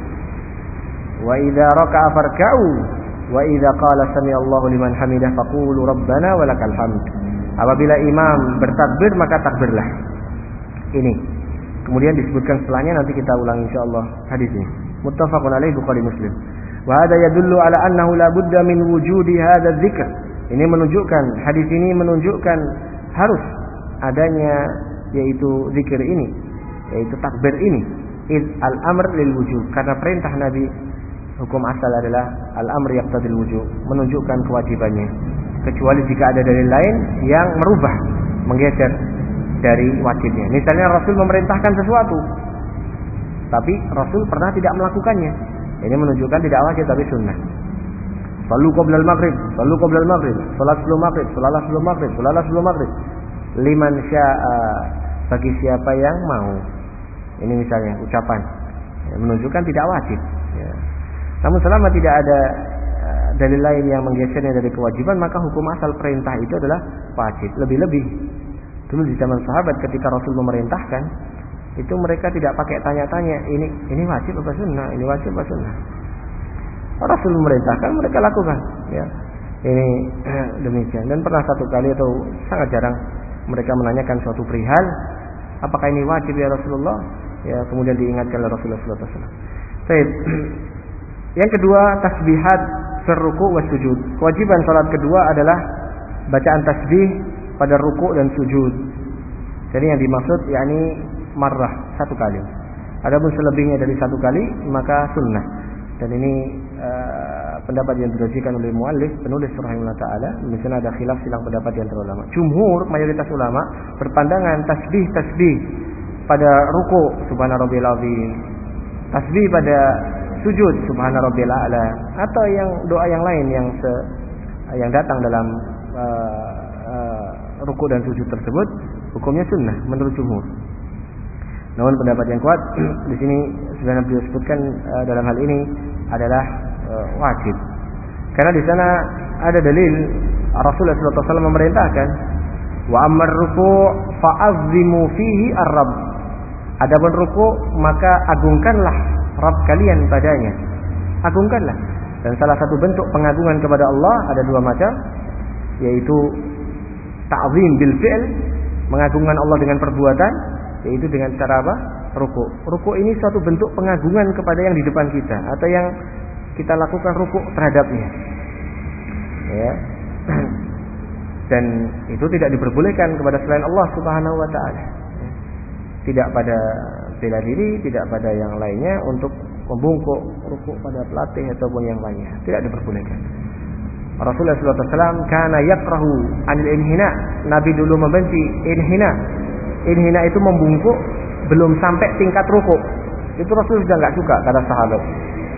wa idza raka'a farka'u wa idza qala sami'allahu liman hamidah faqulu rabbana walakal hamd. Apabila imam bertakbir maka takbirlah. Ini. Kemudian disebutkan setelahnya, nanti kita ulang insyaallah hadis ini. Muttafaqun alaihi Bukhari Muslim. Wa hadha yadullu ala annahu la budda min wujudi hadha dzikr. Ini menunjukkan, hadis ini menunjukkan harus adanya yaitu zikir ini, yaitu takbir ini. Id al-amr lil wujub, karena perintah Nabi, hukum asal adalah al-amr yaqtadil wujub, menunjukkan kewajibannya. Kecuali jika ada dalil lain yang merubah, menggeser dari wajibnya. Misalnya Rasul memerintahkan sesuatu, tapi Rasul pernah tidak melakukannya. Ini menunjukkan tidak wajib tapi sunnah. Salu qabla al-maghrib, salu qabla al-maghrib, salat sebelum maghrib, salat sebelum maghrib, salat sebelum maghrib. Liman sya'a, bagi siapa yang mau. Ini misalnya ucapan, ya, menunjukkan tidak wajib. Ya. Namun selama tidak ada uh, dalil lain yang menggesernya dari kewajiban, maka hukum asal perintah itu adalah wajib. Lebih-lebih dulu di zaman sahabat ketika Rasul memerintahkan, itu mereka tidak pakai tanya-tanya, ini ini wajib apa sunnah, ini wajib apa sunnah. Rasul memerintahkan, mereka lakukan. Ya. Ini eh, demikian. Dan pernah satu kali atau sangat jarang mereka menanyakan suatu perihal, apakah ini wajib ya Rasulullah? Ya, kemudian diingatkan oleh Rasulullah sallallahu alaihi wasallam. Baik. Yang kedua, tasbihat ruku wa sujud. Kewajiban salat kedua adalah bacaan tasbih pada ruku dan sujud. Jadi yang dimaksud yakni marrah, satu kali. Adapun selebihnya dari satu kali maka sunnah. Dan ini uh, pendapat yang dirajikan oleh muallif, penulis rahimahullah taala. Di sana ada khilaf silang pendapat di antara ulama. Jumhur, mayoritas ulama berpandangan tasbih-tasbih pada ruku subhana rabbiyal azim, tasbih pada sujud subhana rabbiyal a'la, atau yang doa yang lain yang se, yang datang dalam uh, uh, ruku dan sujud tersebut hukumnya sunnah menurut jumhur. Namun pendapat yang kuat di sini sebenarnya beliau sebutkan uh, dalam hal ini adalah uh, wajib. Karena di sana ada dalil Rasulullah sallallahu alaihi wasallam memerintahkan, wa ammar ruku' fa'azzimu fihi ar-rabb. Adapun ruku' maka agungkanlah Rabb kalian padanya. Agungkanlah. Dan salah satu bentuk pengagungan kepada Allah ada dua macam, yaitu ta'zim bil fi'l, mengagungkan Allah dengan perbuatan, yaitu dengan cara apa? Ruku. Ruku ini suatu bentuk pengagungan kepada yang di depan kita atau yang kita lakukan ruku terhadapnya. Ya. Dan itu tidak diperbolehkan kepada selain Allah Subhanahu wa taala. Tidak pada bela diri, tidak pada yang lainnya untuk membungkuk ruku pada pelatih ataupun yang lainnya. Tidak diperbolehkan. Rasulullah sallallahu alaihi wasallam kana yakrahu anil inhina. Nabi dulu membenci inhina. Inhina itu membungkuk belum sampai tingkat ruku. Itu Rasul sudah enggak suka kata sahabat.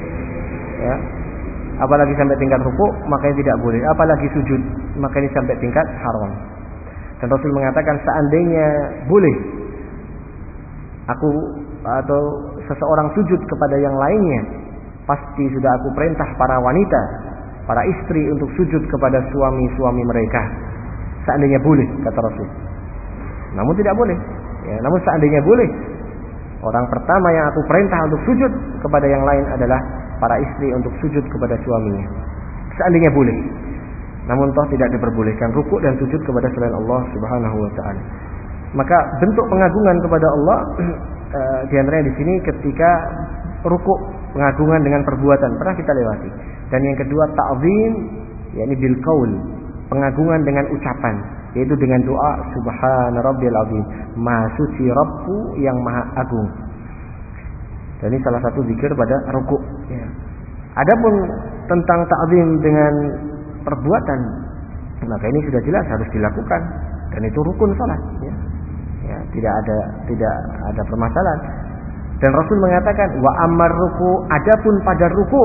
ya. Apalagi sampai tingkat rukuk, maka ini tidak boleh. Apalagi sujud, maka ini sampai tingkat haram. Dan Rasul mengatakan seandainya boleh aku atau seseorang sujud kepada yang lainnya, pasti sudah aku perintah para wanita, para istri untuk sujud kepada suami-suami mereka. Seandainya boleh, kata Rasul. Namun tidak boleh. Ya, namun seandainya boleh, orang pertama yang aku perintah untuk sujud kepada yang lain adalah para istri untuk sujud kepada suaminya. Seandainya boleh. Namun toh tidak diperbolehkan rukuk dan sujud kepada selain Allah Subhanahu wa taala. Maka bentuk pengagungan kepada Allah uh, di antaranya di sini ketika rukuk, pengagungan dengan perbuatan pernah kita lewati. Dan yang kedua ta'zim, yakni bil qaul, pengagungan dengan ucapan, yaitu dengan doa subhana rabbiyal azim, maha suci Rabbku yang maha agung. Dan ini salah satu zikir pada rukuk. Ya. Adapun tentang ta'zim dengan perbuatan, maka ini sudah jelas harus dilakukan dan itu rukun salat. Ya. Ya, tidak ada tidak ada permasalahan. Dan Rasul mengatakan wa ammar ruku, adapun pada ruku,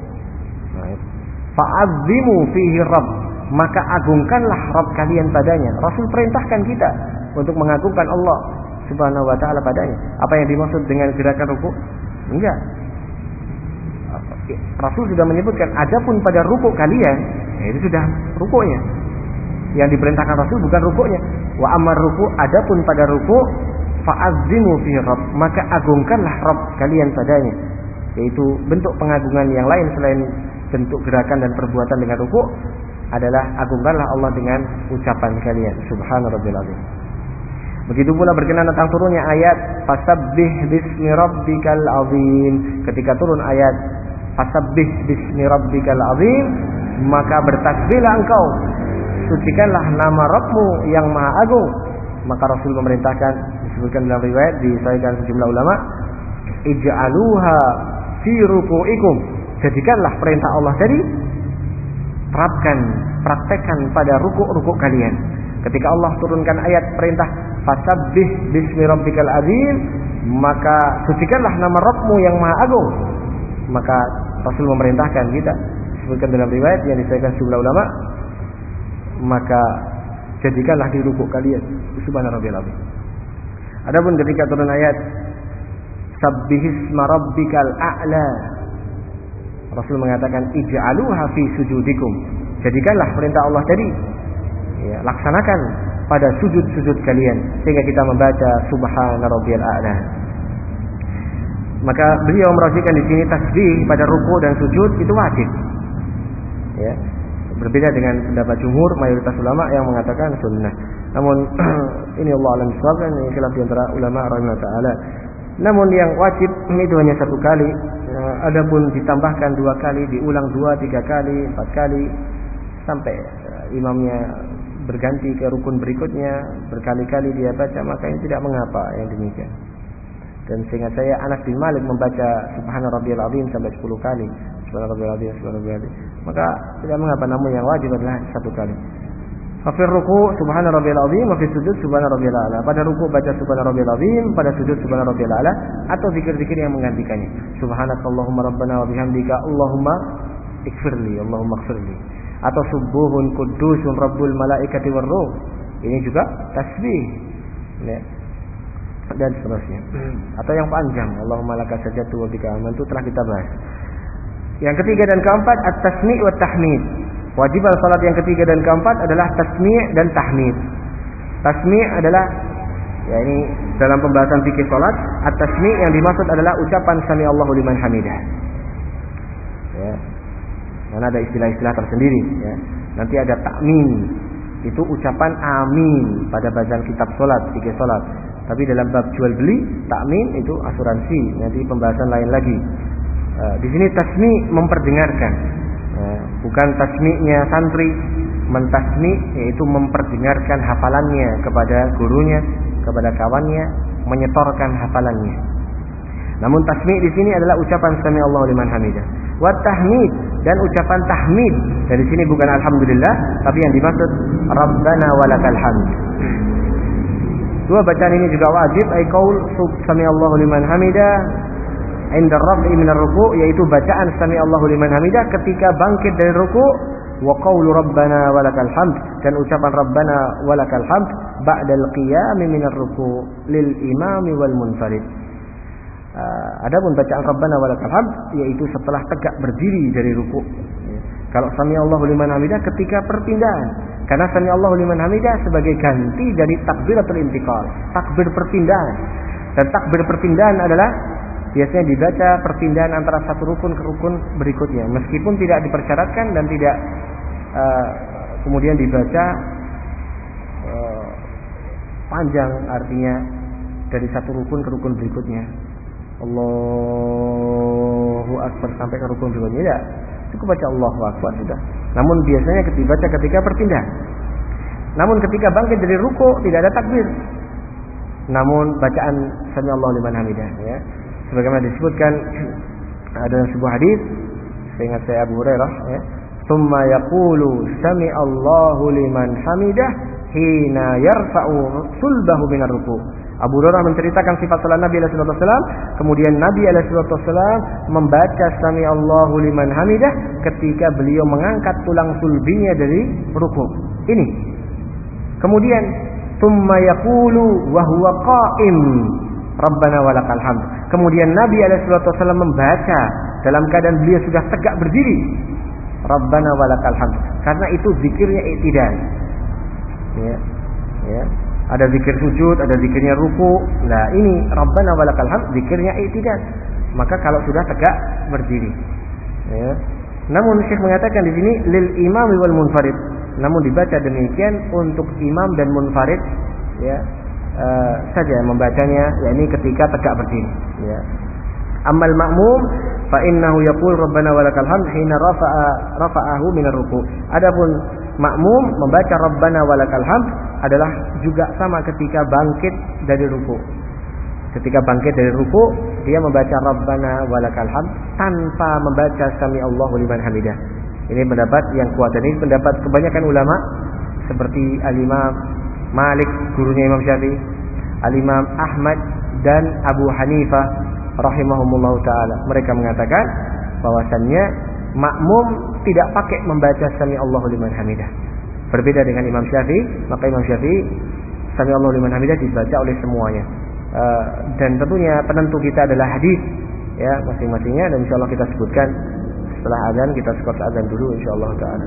fa'azzimu fihi rabb, maka agungkanlah Rabb kalian padanya. Rasul perintahkan kita untuk mengagungkan Allah Subhanahu wa taala padanya. Apa yang dimaksud dengan gerakan rukuk? Enggak. Rasul sudah menyebutkan adapun pada rukuk kalian, ya itu sudah rukuknya. Yang diperintahkan Rasul bukan rukuknya. Wa amar rukuk, adapun pada rukuk fa'azzimu fi rabb, maka agungkanlah Rabb kalian padanya. Yaitu bentuk pengagungan yang lain selain bentuk gerakan dan perbuatan dengan rukuk adalah agungkanlah Allah dengan ucapan kalian subhana rabbil azim. Begitu pula berkenaan tentang turunnya ayat fasabbih bismi rabbikal azim. Ketika turun ayat fasabbih bismi rabbikal azim, maka bertasbihlah engkau, sucikanlah nama Rabbmu yang maha agung. Maka Rasul memerintahkan, disebutkan dalam riwayat disahihkan sejumlah ulama, ij'aluha fi ruku'ikum, jadikanlah perintah Allah tadi, terapkan, praktekkan pada rukuk-rukuk kalian. Ketika Allah turunkan ayat perintah fasabbih bismi rabbikal azim, maka sucikanlah nama Rabbmu yang maha agung. Maka Rasul memerintahkan kita, disebutkan dalam riwayat yang disahihkan sejumlah ulama, maka jadikanlah di rukuk kalian subhana rabbiyal azim. Adapun ketika turun ayat sabbihisma rabbikal a'la, Rasul mengatakan ij'aluha fi sujudikum, jadikanlah perintah Allah tadi, ya, laksanakan pada sujud-sujud kalian, sehingga kita membaca subhana rabbiyal a'la. Maka beliau merajikan di sini tasbih pada rukuk dan sujud itu wajib. Ya. Berbeda dengan pendapat jumhur mayoritas ulama yang mengatakan sunnah. Namun ini Allah alam shawab, ini khilaf di antara ulama rahimahullah taala. Namun yang wajib itu hanya satu kali. Adapun ditambahkan dua kali, diulang dua, tiga kali, empat kali, sampai imamnya berganti ke rukun berikutnya, berkali-kali dia baca, maka ini tidak mengapa yang demikian. Dan sehingga saya Anas bin Malik membaca subhana rabbiyal azim sampai sepuluh kali, subhana rabbiyal azim, subhana rabbiyal azim, maka tidak mengapa. Namun yang wajib adalah satu kali. Fa fi ruku' subhana rabbiyal azim, wa fi sujud subhana rabbiyal a'la. Pada ruku' baca subhana rabbiyal azim, pada sujud subhana rabbiyal a'la, atau zikir-zikir yang menggantikannya. Subhanakallahumma rabbana wa bihamdika Allahumma ighfirli, Allahumma ighfirli. Atau subuhun qudusun rabbul malaikati war ruh. Ini juga tasbih. Ya. Dan seterusnya. Atau yang panjang, Allahumma laka sajadtu wa bika amantu, telah kita bahas. Yang ketiga dan keempat at-tasmi' wa tahmid. Wajiban salat yang ketiga dan keempat adalah tasmi' dan tahmid. Tasmi' adalah, ya ini dalam pembahasan fikih salat, at-tasmi' yang dimaksud adalah ucapan sami Allahu liman hamidah. Ya. Dan ada istilah-istilah tersendiri, ya. Nanti ada ta'min. Itu ucapan amin pada bacaan kitab salat, fikih salat. Tapi dalam bab jual beli, takmin itu asuransi. Nanti pembahasan lain lagi. E, di sini tasmi memperdengarkan, e, bukan tasminya santri. Mentasmi yaitu memperdengarkan hafalannya kepada gurunya, kepada kawannya, menyetorkan hafalannya. Namun tasmi di sini adalah ucapan sami Allahu liman hamidah. Wa tahmid, dan ucapan tahmid. Dan di sini bukan alhamdulillah, tapi yang dimaksud Rabbana walakal hamd. Dua bacaan ini juga wajib, ay qaul sami Allahu liman hamidah inda raf'i minar ruku', yaitu bacaan sami Allahu liman hamidah ketika bangkit dari ruku', wa qawlu rabbana walakal hamd, dan ucapan rabbana walakal hamd ba'dal qiyam minar ruku' lil imami wal munfarid. Uh, adapun bacaan rabbana walakal hamd yaitu setelah tegak berdiri dari ruku'. Kalau sami Allahu liman hamidah ketika perpindahan, karena sami Allahu liman hamidah sebagai ganti dari takbiratul intiqal, takbir perpindahan. Dan takbir perpindahan adalah biasanya dibaca perpindahan antara satu rukun ke rukun berikutnya, meskipun tidak dipersyaratkan dan tidak uh, kemudian dibaca uh, panjang, artinya dari satu rukun ke rukun berikutnya, Allahu Akbar sampai ke rukun berikutnya, tidak. Cukup baca Allahu Akbar sudah. Namun biasanya dibaca ketika perpindahan. Namun ketika bangkit dari ruku tidak ada takbir. Namun bacaan sami Allahu liman hamidah, ya. Sebagaimana disebutkan ada sebuah hadis, seingat saya Abu Hurairah, ya. Tsumma yaqulu sami Allahu liman hamidah hina yarfa'u sulbahu minar ruku'. Abu Hurairah menceritakan sifat salat Nabi alaihi wasallam, kemudian Nabi alaihi wasallam membaca sami Allahu liman hamidah ketika beliau mengangkat tulang sulbinya dari rukuk. Ini. Kemudian tsumma yaqulu wa huwa qa'im rabbana walakal hamd. Kemudian Nabi alaihi wasallam membaca dalam keadaan beliau sudah tegak berdiri, rabbana walakal hamd. Karena itu zikirnya i'tidal. Ya. Ya. Ada zikir sujud, ada zikirnya ruku. Nah, ini rabbana walakal hamd zikirnya i'tidal. Maka kalau sudah tegak berdiri, ya. Namun Syekh mengatakan di sini lil imami wal munfarid. Namun dibaca demikian untuk imam dan munfarid, ya, uh, saja membacanya, yakni ketika tegak berdiri, ya. Amal ma'mum fa innahu yaqul rabbana walakal hamd hina rafa'a rafa'ahu minar ruku'. Adapun makmum membaca rabbana walakal hamd adalah juga sama ketika bangkit dari ruku. Ketika bangkit dari ruku, dia membaca rabbana walakal hamd tanpa membaca sami Allahu liman hamidah. Ini pendapat yang kuat, dan ini pendapat kebanyakan ulama seperti Al-Imam Malik, gurunya Imam Syafi'i, Al-Imam Ahmad dan Abu Hanifah rahimahumullah taala. Mereka mengatakan bahwasannya makmum tidak pakai membaca sami Allahu liman hamidah. Berbeda dengan Imam Syafi'i, maka Imam Syafi'i sami Allahu liman hamidah dibaca oleh semuanya. Uh, dan tentunya penentu kita adalah hadis, ya, masing-masingnya, dan insyaallah kita sebutkan setelah azan. Kita skor azan dulu insyaallah taala.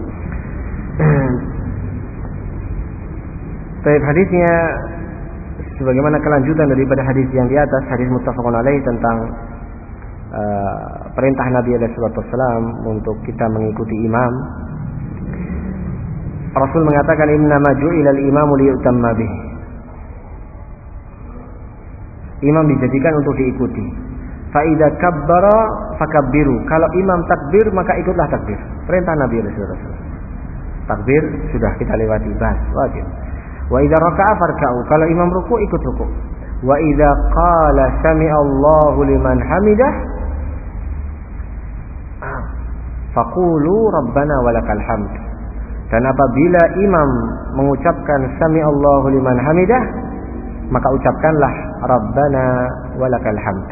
Baik, hadisnya sebagaimana kelanjutan daripada hadis yang di atas, hadis muttafaqun alaih tentang uh, perintah Nabi alaihi wasallam untuk kita mengikuti imam. Rasul mengatakan innama ju'ilal imamu liyutamma bih. Imam dijadikan untuk diikuti. Fa idza kabbara fakabbiru. Kalau imam takbir maka ikutlah takbir. Perintah Nabi sallallahu alaihi wasallam. Takbir sudah kita lewati, bahas wajib. Wa idza raka'a farka'u. Kalau imam ruku ikut ruku. Wa idza qala sami'allahu liman hamidah faqulu rabbana walakal hamd. Dan apabila imam mengucapkan sami Allahu liman hamidah, maka ucapkanlah rabbana walakal hamd.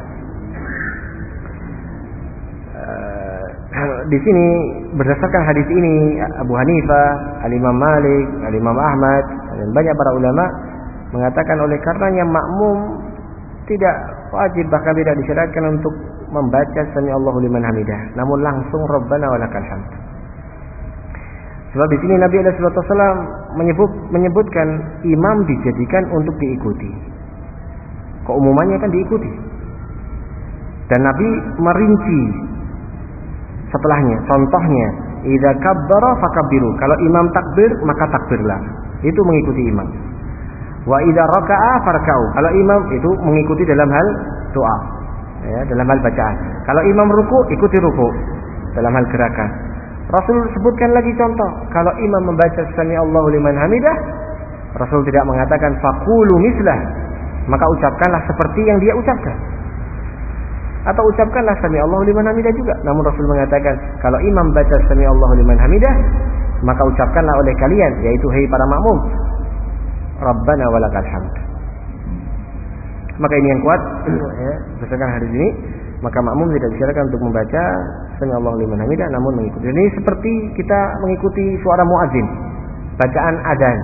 Uh, di sini berdasarkan hadis ini Abu Hanifah, Al-Imam Malik, Al-Imam Ahmad dan banyak para ulama mengatakan oleh karenanya makmum tidak wajib, bahkan tidak disyaratkan untuk membaca sami Allahu liman hamidah, namun langsung rabbana walakal hamd. Sebab di sini Nabi alaihi wasallam menyebut menyebutkan imam dijadikan untuk diikuti. Keumumannya kan diikuti. Dan Nabi merinci setelahnya. Contohnya, idza kabbara fakabbiru. Kalau imam takbir maka takbirlah. Itu mengikuti imam. Wa idza raka'a farka'u. Kalau imam itu mengikuti dalam hal doa, ya, dalam hal bacaan. Kalau imam ruku, ikuti ruku dalam hal gerakan. Rasul sebutkan lagi contoh, kalau imam membaca sami Allahu liman hamidah, Rasul tidak mengatakan faqulu mislah, maka ucapkanlah seperti yang dia ucapkan. Atau ucapkanlah sami Allahu liman hamidah juga. Namun Rasul mengatakan, kalau imam baca sami Allahu liman hamidah, maka ucapkanlah oleh kalian, yaitu hai para makmum, rabbana walakal hamd. maka ini yang kuat ya, berdasarkan hadis ini, maka makmum tidak disyariatkan untuk membaca Sami Allahu liman hamidah namun mengikuti. Jadi seperti kita mengikuti suara muadzin, bacaan adzan.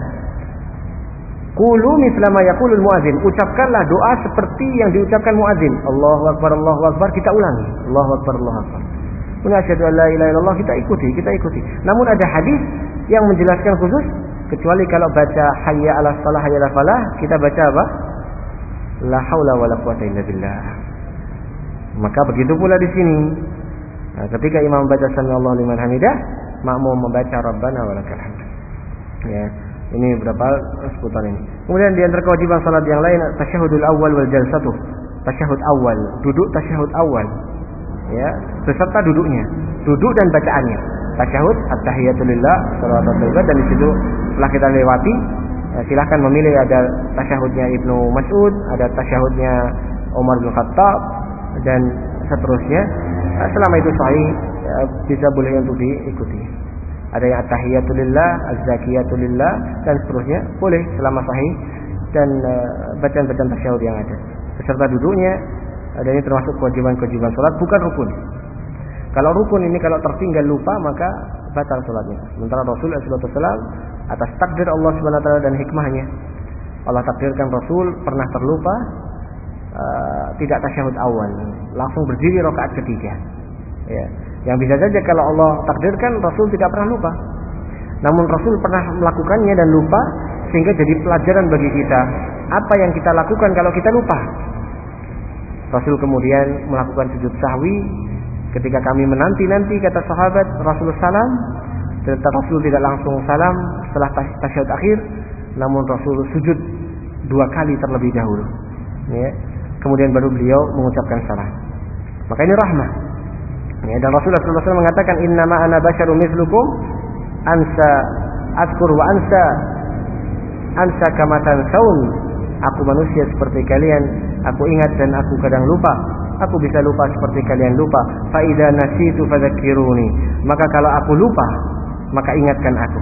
Qulu misla ma yaqulul muadzin, ucapkanlah doa seperti yang diucapkan muadzin. Allahu akbar, Allahu akbar, kita ulangi. Allahu akbar, Allahu akbar. Kemudian asyhadu an la ilaha illallah, kita ikuti, kita ikuti. Namun ada hadis yang menjelaskan khusus, kecuali kalau baca hayya 'alas shalah, hayya 'alal falah, kita baca apa? La haula wala quwata illa billah. Maka begitu pula di sini. Nah, ketika imam membaca sami Allahu liman hamidah, makmum membaca rabbana walakal hamd. Ya, ini beberapa seputar ini. Kemudian di antara kewajiban salat yang lain tasyahudul awal wal jalsatuh. Tasyahud awal, duduk tasyahud awal. Ya, beserta duduknya, duduk dan bacaannya. Tasyahud at-tahiyatulillah, salawat thayyibah, dan di situ setelah kita lewati, ya, silahkan memilih ada tasyahudnya Ibnu Mas'ud, ada tasyahudnya Umar bin Khattab dan seterusnya. Nah, selama itu sahih, ya, bisa boleh untuk diikuti. Ada yang at-tahiyatulillah, az-zakiyatulillah dan seterusnya, boleh selama sahih, dan uh, bacaan-bacaan tasyahud yang ada beserta duduknya. Dan ini termasuk kewajiban-kewajiban salat, bukan rukun. Kalau rukun ini kalau tertinggal lupa maka batal salatnya. Sementara Rasul sallallahu alaihi wasallam atas takdir Allah Subhanahu wa taala dan hikmahnya, Allah takdirkan Rasul pernah terlupa, uh, tidak tasyahud awal, langsung berdiri rakaat ketiga. Ya. Yang bisa saja kalau Allah takdirkan Rasul tidak pernah lupa. Namun Rasul pernah melakukannya dan lupa, sehingga jadi pelajaran bagi kita. Apa yang kita lakukan kalau kita lupa? Rasul kemudian melakukan sujud sahwi. Ketika kami menanti-nanti, kata sahabat, Rasul salam. Ternyata Rasul tidak langsung salam setelah tasyahud akhir, namun Rasul sujud dua kali terlebih dahulu. Ya. Kemudian baru beliau mengucapkan salam. Maka ini rahmah. Ya, dan Rasulullah sallallahu alaihi wasallam mengatakan, innama ana basyarum mithlukum ansa azkur wa ansa ansa kama tansaun. Aku manusia seperti kalian, aku ingat dan aku kadang lupa. Aku bisa lupa seperti kalian lupa. Fa idza nasitu fadzakiruni. Maka kalau aku lupa, maka ingatkan aku.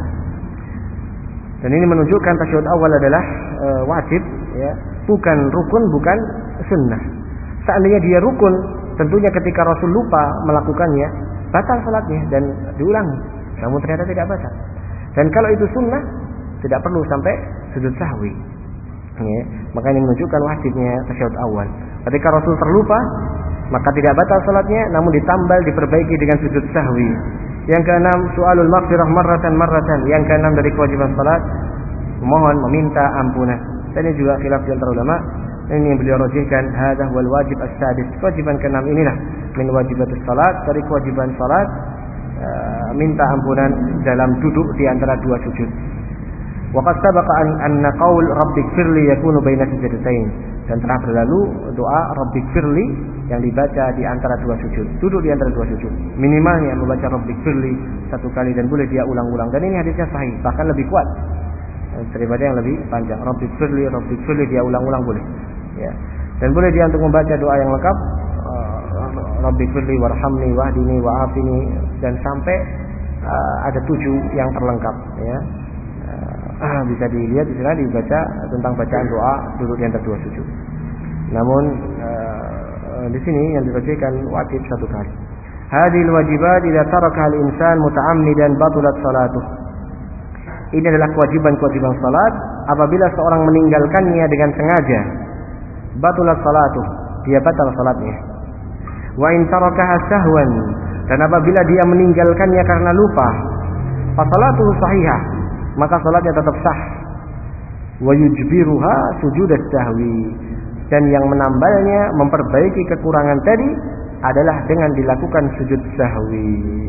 Dan ini menunjukkan tasyahud awal adalah e, wajib, ya, bukan rukun, bukan sunnah. Seandainya dia rukun, tentunya ketika Rasul lupa melakukannya, batal salatnya dan diulangi. Namun ternyata tidak batal. Dan kalau itu sunnah, tidak perlu sampai sujud sahwi. Ya, maka ini menunjukkan wajibnya tasyahud awal. Ketika Rasul terlupa, maka tidak batal salatnya, namun ditambal, diperbaiki dengan sujud sahwi. Yang keenam, su'alul maghfirah marratan marratan. Yang keenam dari kewajiban salat, memohon, meminta ampunan. Dan ini juga khilaf di antara ulama. Ini yang beliau rajihkan, hadza wal wajib as-sadis. Kewajiban keenam inilah min wajibatus salat, dari kewajiban salat, uh, minta ampunan dalam duduk di antara dua sujud. Wa qad sabaqa anna qaul rabbighfirli yakunu baina sajdatain. Dan telah berlalu doa rabbighfirli yang dibaca di antara dua sujud. Duduk di antara dua sujud. Minimalnya membaca rabbighfirli satu kali, dan boleh dia ulang-ulang. Dan ini hadisnya sahih, bahkan lebih kuat daripada yang lebih panjang. Rabbighfirli, rabbighfirli, dia ulang-ulang boleh. Ya. Dan boleh dia untuk membaca doa yang lengkap, rabbighfirli warhamni wahdini wa'afini, dan sampai uh, ada tujuh yang terlengkap, ya. Uh, bisa dilihat di sana dibaca tentang bacaan doa duduk di antara dua sujud. Namun uh, di sini yang dirajihkan wajib satu kali. Hadhil wajibat idza taraka al-insan muta'ammidan batalat salatuh. Ini adalah kewajiban-kewajiban salat apabila seorang meninggalkannya dengan sengaja. Batalat salatuh, dia batal salatnya. Wa in tarakaha sahwan, dan apabila dia meninggalkannya karena lupa, fa salatuhu sahihah, maka salatnya tetap sah. Wa yujbiruha sujudas sahwi, dan yang menambalnya, memperbaiki kekurangan tadi adalah dengan dilakukan sujud sahwi.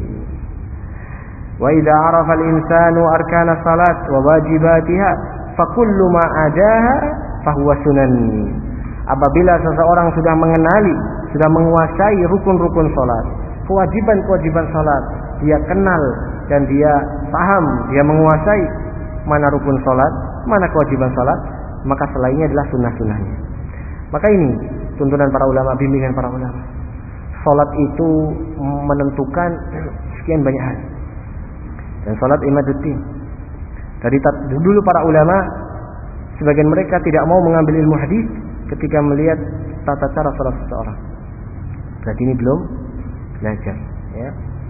Wa idza arafa al-insanu arkana salat wa wajibatiha fa kullu ma adaha fa huwa sunan. Apabila seseorang sudah mengenali, sudah menguasai rukun-rukun salat, kewajiban-kewajiban salat, dia kenal dan dia paham, dia menguasai mana rukun salat, mana kewajiban salat, maka selainnya adalah sunnah-sunnahnya. Maka ini tuntunan para ulama, bimbingan para ulama. Salat itu menentukan sekian banyak hal. Dan salat imaduddin. Dari dulu para ulama, sebagian mereka tidak mau mengambil ilmu hadis ketika melihat tata cara salat seseorang. Berarti ini belum belajar, ya.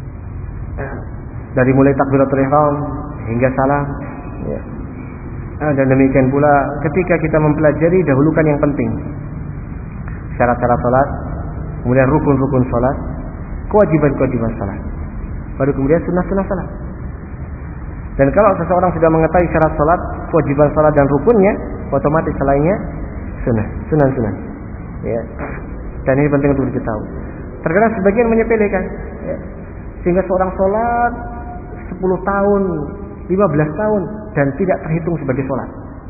Dari mulai takbiratul ihram hingga salam, ya. Dan demikian pula ketika kita mempelajari, dahulukan yang penting, syarat-syarat salat, kemudian rukun-rukun salat, kewajiban-kewajiban salat, baru kemudian sunnah-sunnah salat. Dan kalau seseorang sudah mengetahui syarat salat, kewajiban salat dan rukunnya, otomatis selainnya sunnah, sunnah-sunnah. Ya. Dan ini penting untuk diketahui. Terkadang sebagian menyepelekan, ya. Sehingga seorang salat sepuluh tahun, lima belas tahun dan tidak terhitung sebagai salat.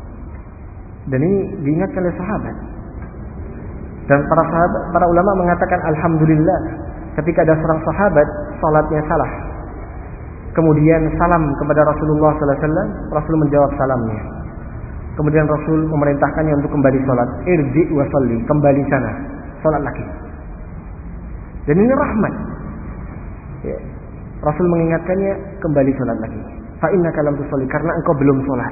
Dan ini diingatkan oleh sahabat. Dan para sahabat, para ulama mengatakan alhamdulillah ketika ada seorang sahabat salatnya salah, kemudian salam kepada Rasulullah sallallahu alaihi wasallam, Rasul menjawab salamnya. Kemudian Rasul memerintahkannya untuk kembali salat, irji wa shalli, kembali sana, salat lagi. Dan ini rahmat. Ya. Rasul mengingatkannya, kembali salat lagi. Fa innaka lam tusalli, karena engkau belum salat.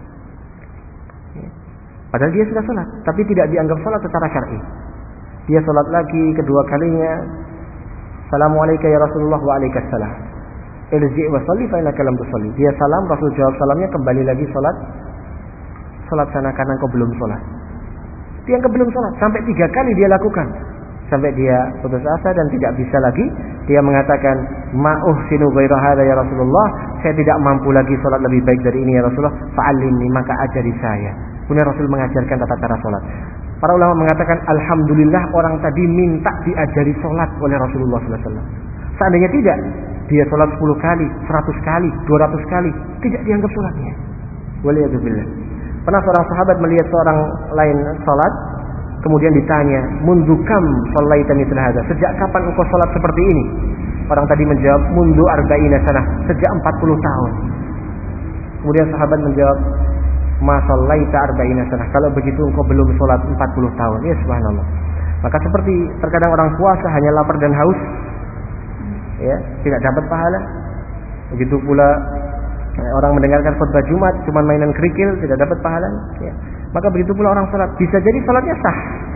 Ya. Padahal dia sudah salat, tapi tidak dianggap salat secara syar'i. Dia salat lagi kedua kalinya. Assalamualaikum ya Rasulullah wa alaikassalam. Irji wa shalli fa innaka lam tusalli. Dia salam, Rasul jawab salamnya, kembali lagi salat. Salat sana karena engkau belum salat. Dianggap belum salat, sampai tiga kali dia lakukan. Sampai dia putus asa dan tidak bisa lagi. Dia mengatakan, ma'uhsinu ghaira hadza ya Rasulullah, saya tidak mampu lagi salat lebih baik dari ini ya Rasulullah, fa'allimni, maka ajari saya. Kemudian Rasul mengajarkan tata cara salat. Para ulama mengatakan, alhamdulillah orang tadi minta diajari salat oleh Rasulullah sallallahu alaihi wasallam. Seandainya tidak, dia salat sepuluh kali, seratus kali, dua ratus kali, tidak dianggap salatnya. Waliyadzubillah. Pernah seorang sahabat melihat seorang lain salat, kemudian ditanya, mundu kam shallaita mithla hadza, sejak kapan engkau salat seperti ini? Orang tadi menjawab, mundu arba'ina sanah, sejak empat puluh tahun. Kemudian sahabat menjawab, ma shallaita arba'ina sanah, kalau begitu engkau belum salat empat puluh tahun. Ya subhanallah. Maka seperti terkadang orang puasa hanya lapar dan haus, ya, tidak dapat pahala. Begitu pula orang mendengarkan khutbah Jumat cuma mainan kerikil, tidak dapat pahala, ya. Maka begitu pula orang salat, bisa jadi salatnya sah,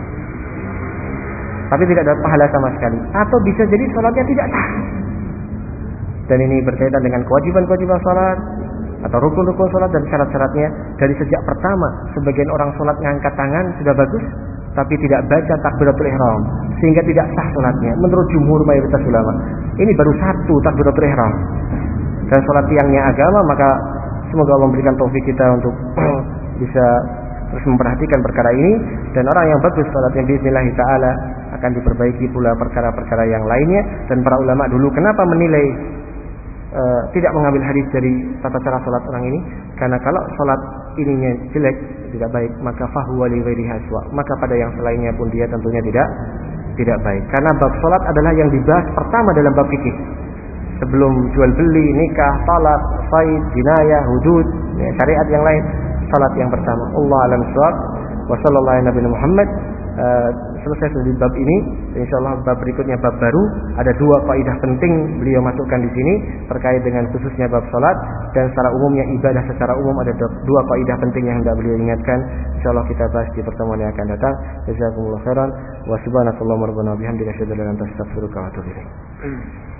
tapi tidak dapat pahala sama sekali, atau bisa jadi salatnya tidak sah. Dan ini berkaitan dengan kewajiban-kewajiban salat atau rukun-rukun salat dan syarat-syaratnya. Dari sejak pertama, sebagian orang salat ngangkat tangan sudah bagus, tapi tidak baca takbiratul ihram, sehingga tidak sah salatnya. Menurut jumhur mayoritas ulama, ini baru satu takbiratul ihram. Dan salat tiangnya agama, maka semoga Allah memberikan taufik kita untuk bisa terus memperhatikan perkara ini. Dan orang yang bagus salatnya bismillah ta'ala akan diperbaiki pula perkara-perkara yang lainnya. Dan para ulama dulu kenapa menilai uh, tidak mengambil hadis dari tata cara salat orang ini? Karena kalau salat ininya jelek, tidak baik, maka fahuwa li ghairihi aswa, maka pada yang selainnya pun dia tentunya tidak tidak baik. Karena bab salat adalah yang dibahas pertama dalam bab fikih. Sebelum jual beli, nikah, talak, said, jinayah, hudud, ya, syariat yang lain, salat yang pertama. Allah alam shawab. Wa sallallahu alaihi Nabi Muhammad. Uh, selesai dari bab ini, insyaallah bab berikutnya bab baru. Ada dua kaidah penting beliau masukkan di sini terkait dengan khususnya bab salat dan secara umumnya ibadah secara umum. Ada dua kaidah penting yang hendak beliau ingatkan. Insyaallah kita bahas di pertemuan yang akan datang. Jazakumullah khairan wa subhanakallahumma rabbana bihamdika asyhadu an la ilaha illa anta astaghfiruka wa atubu ilaik.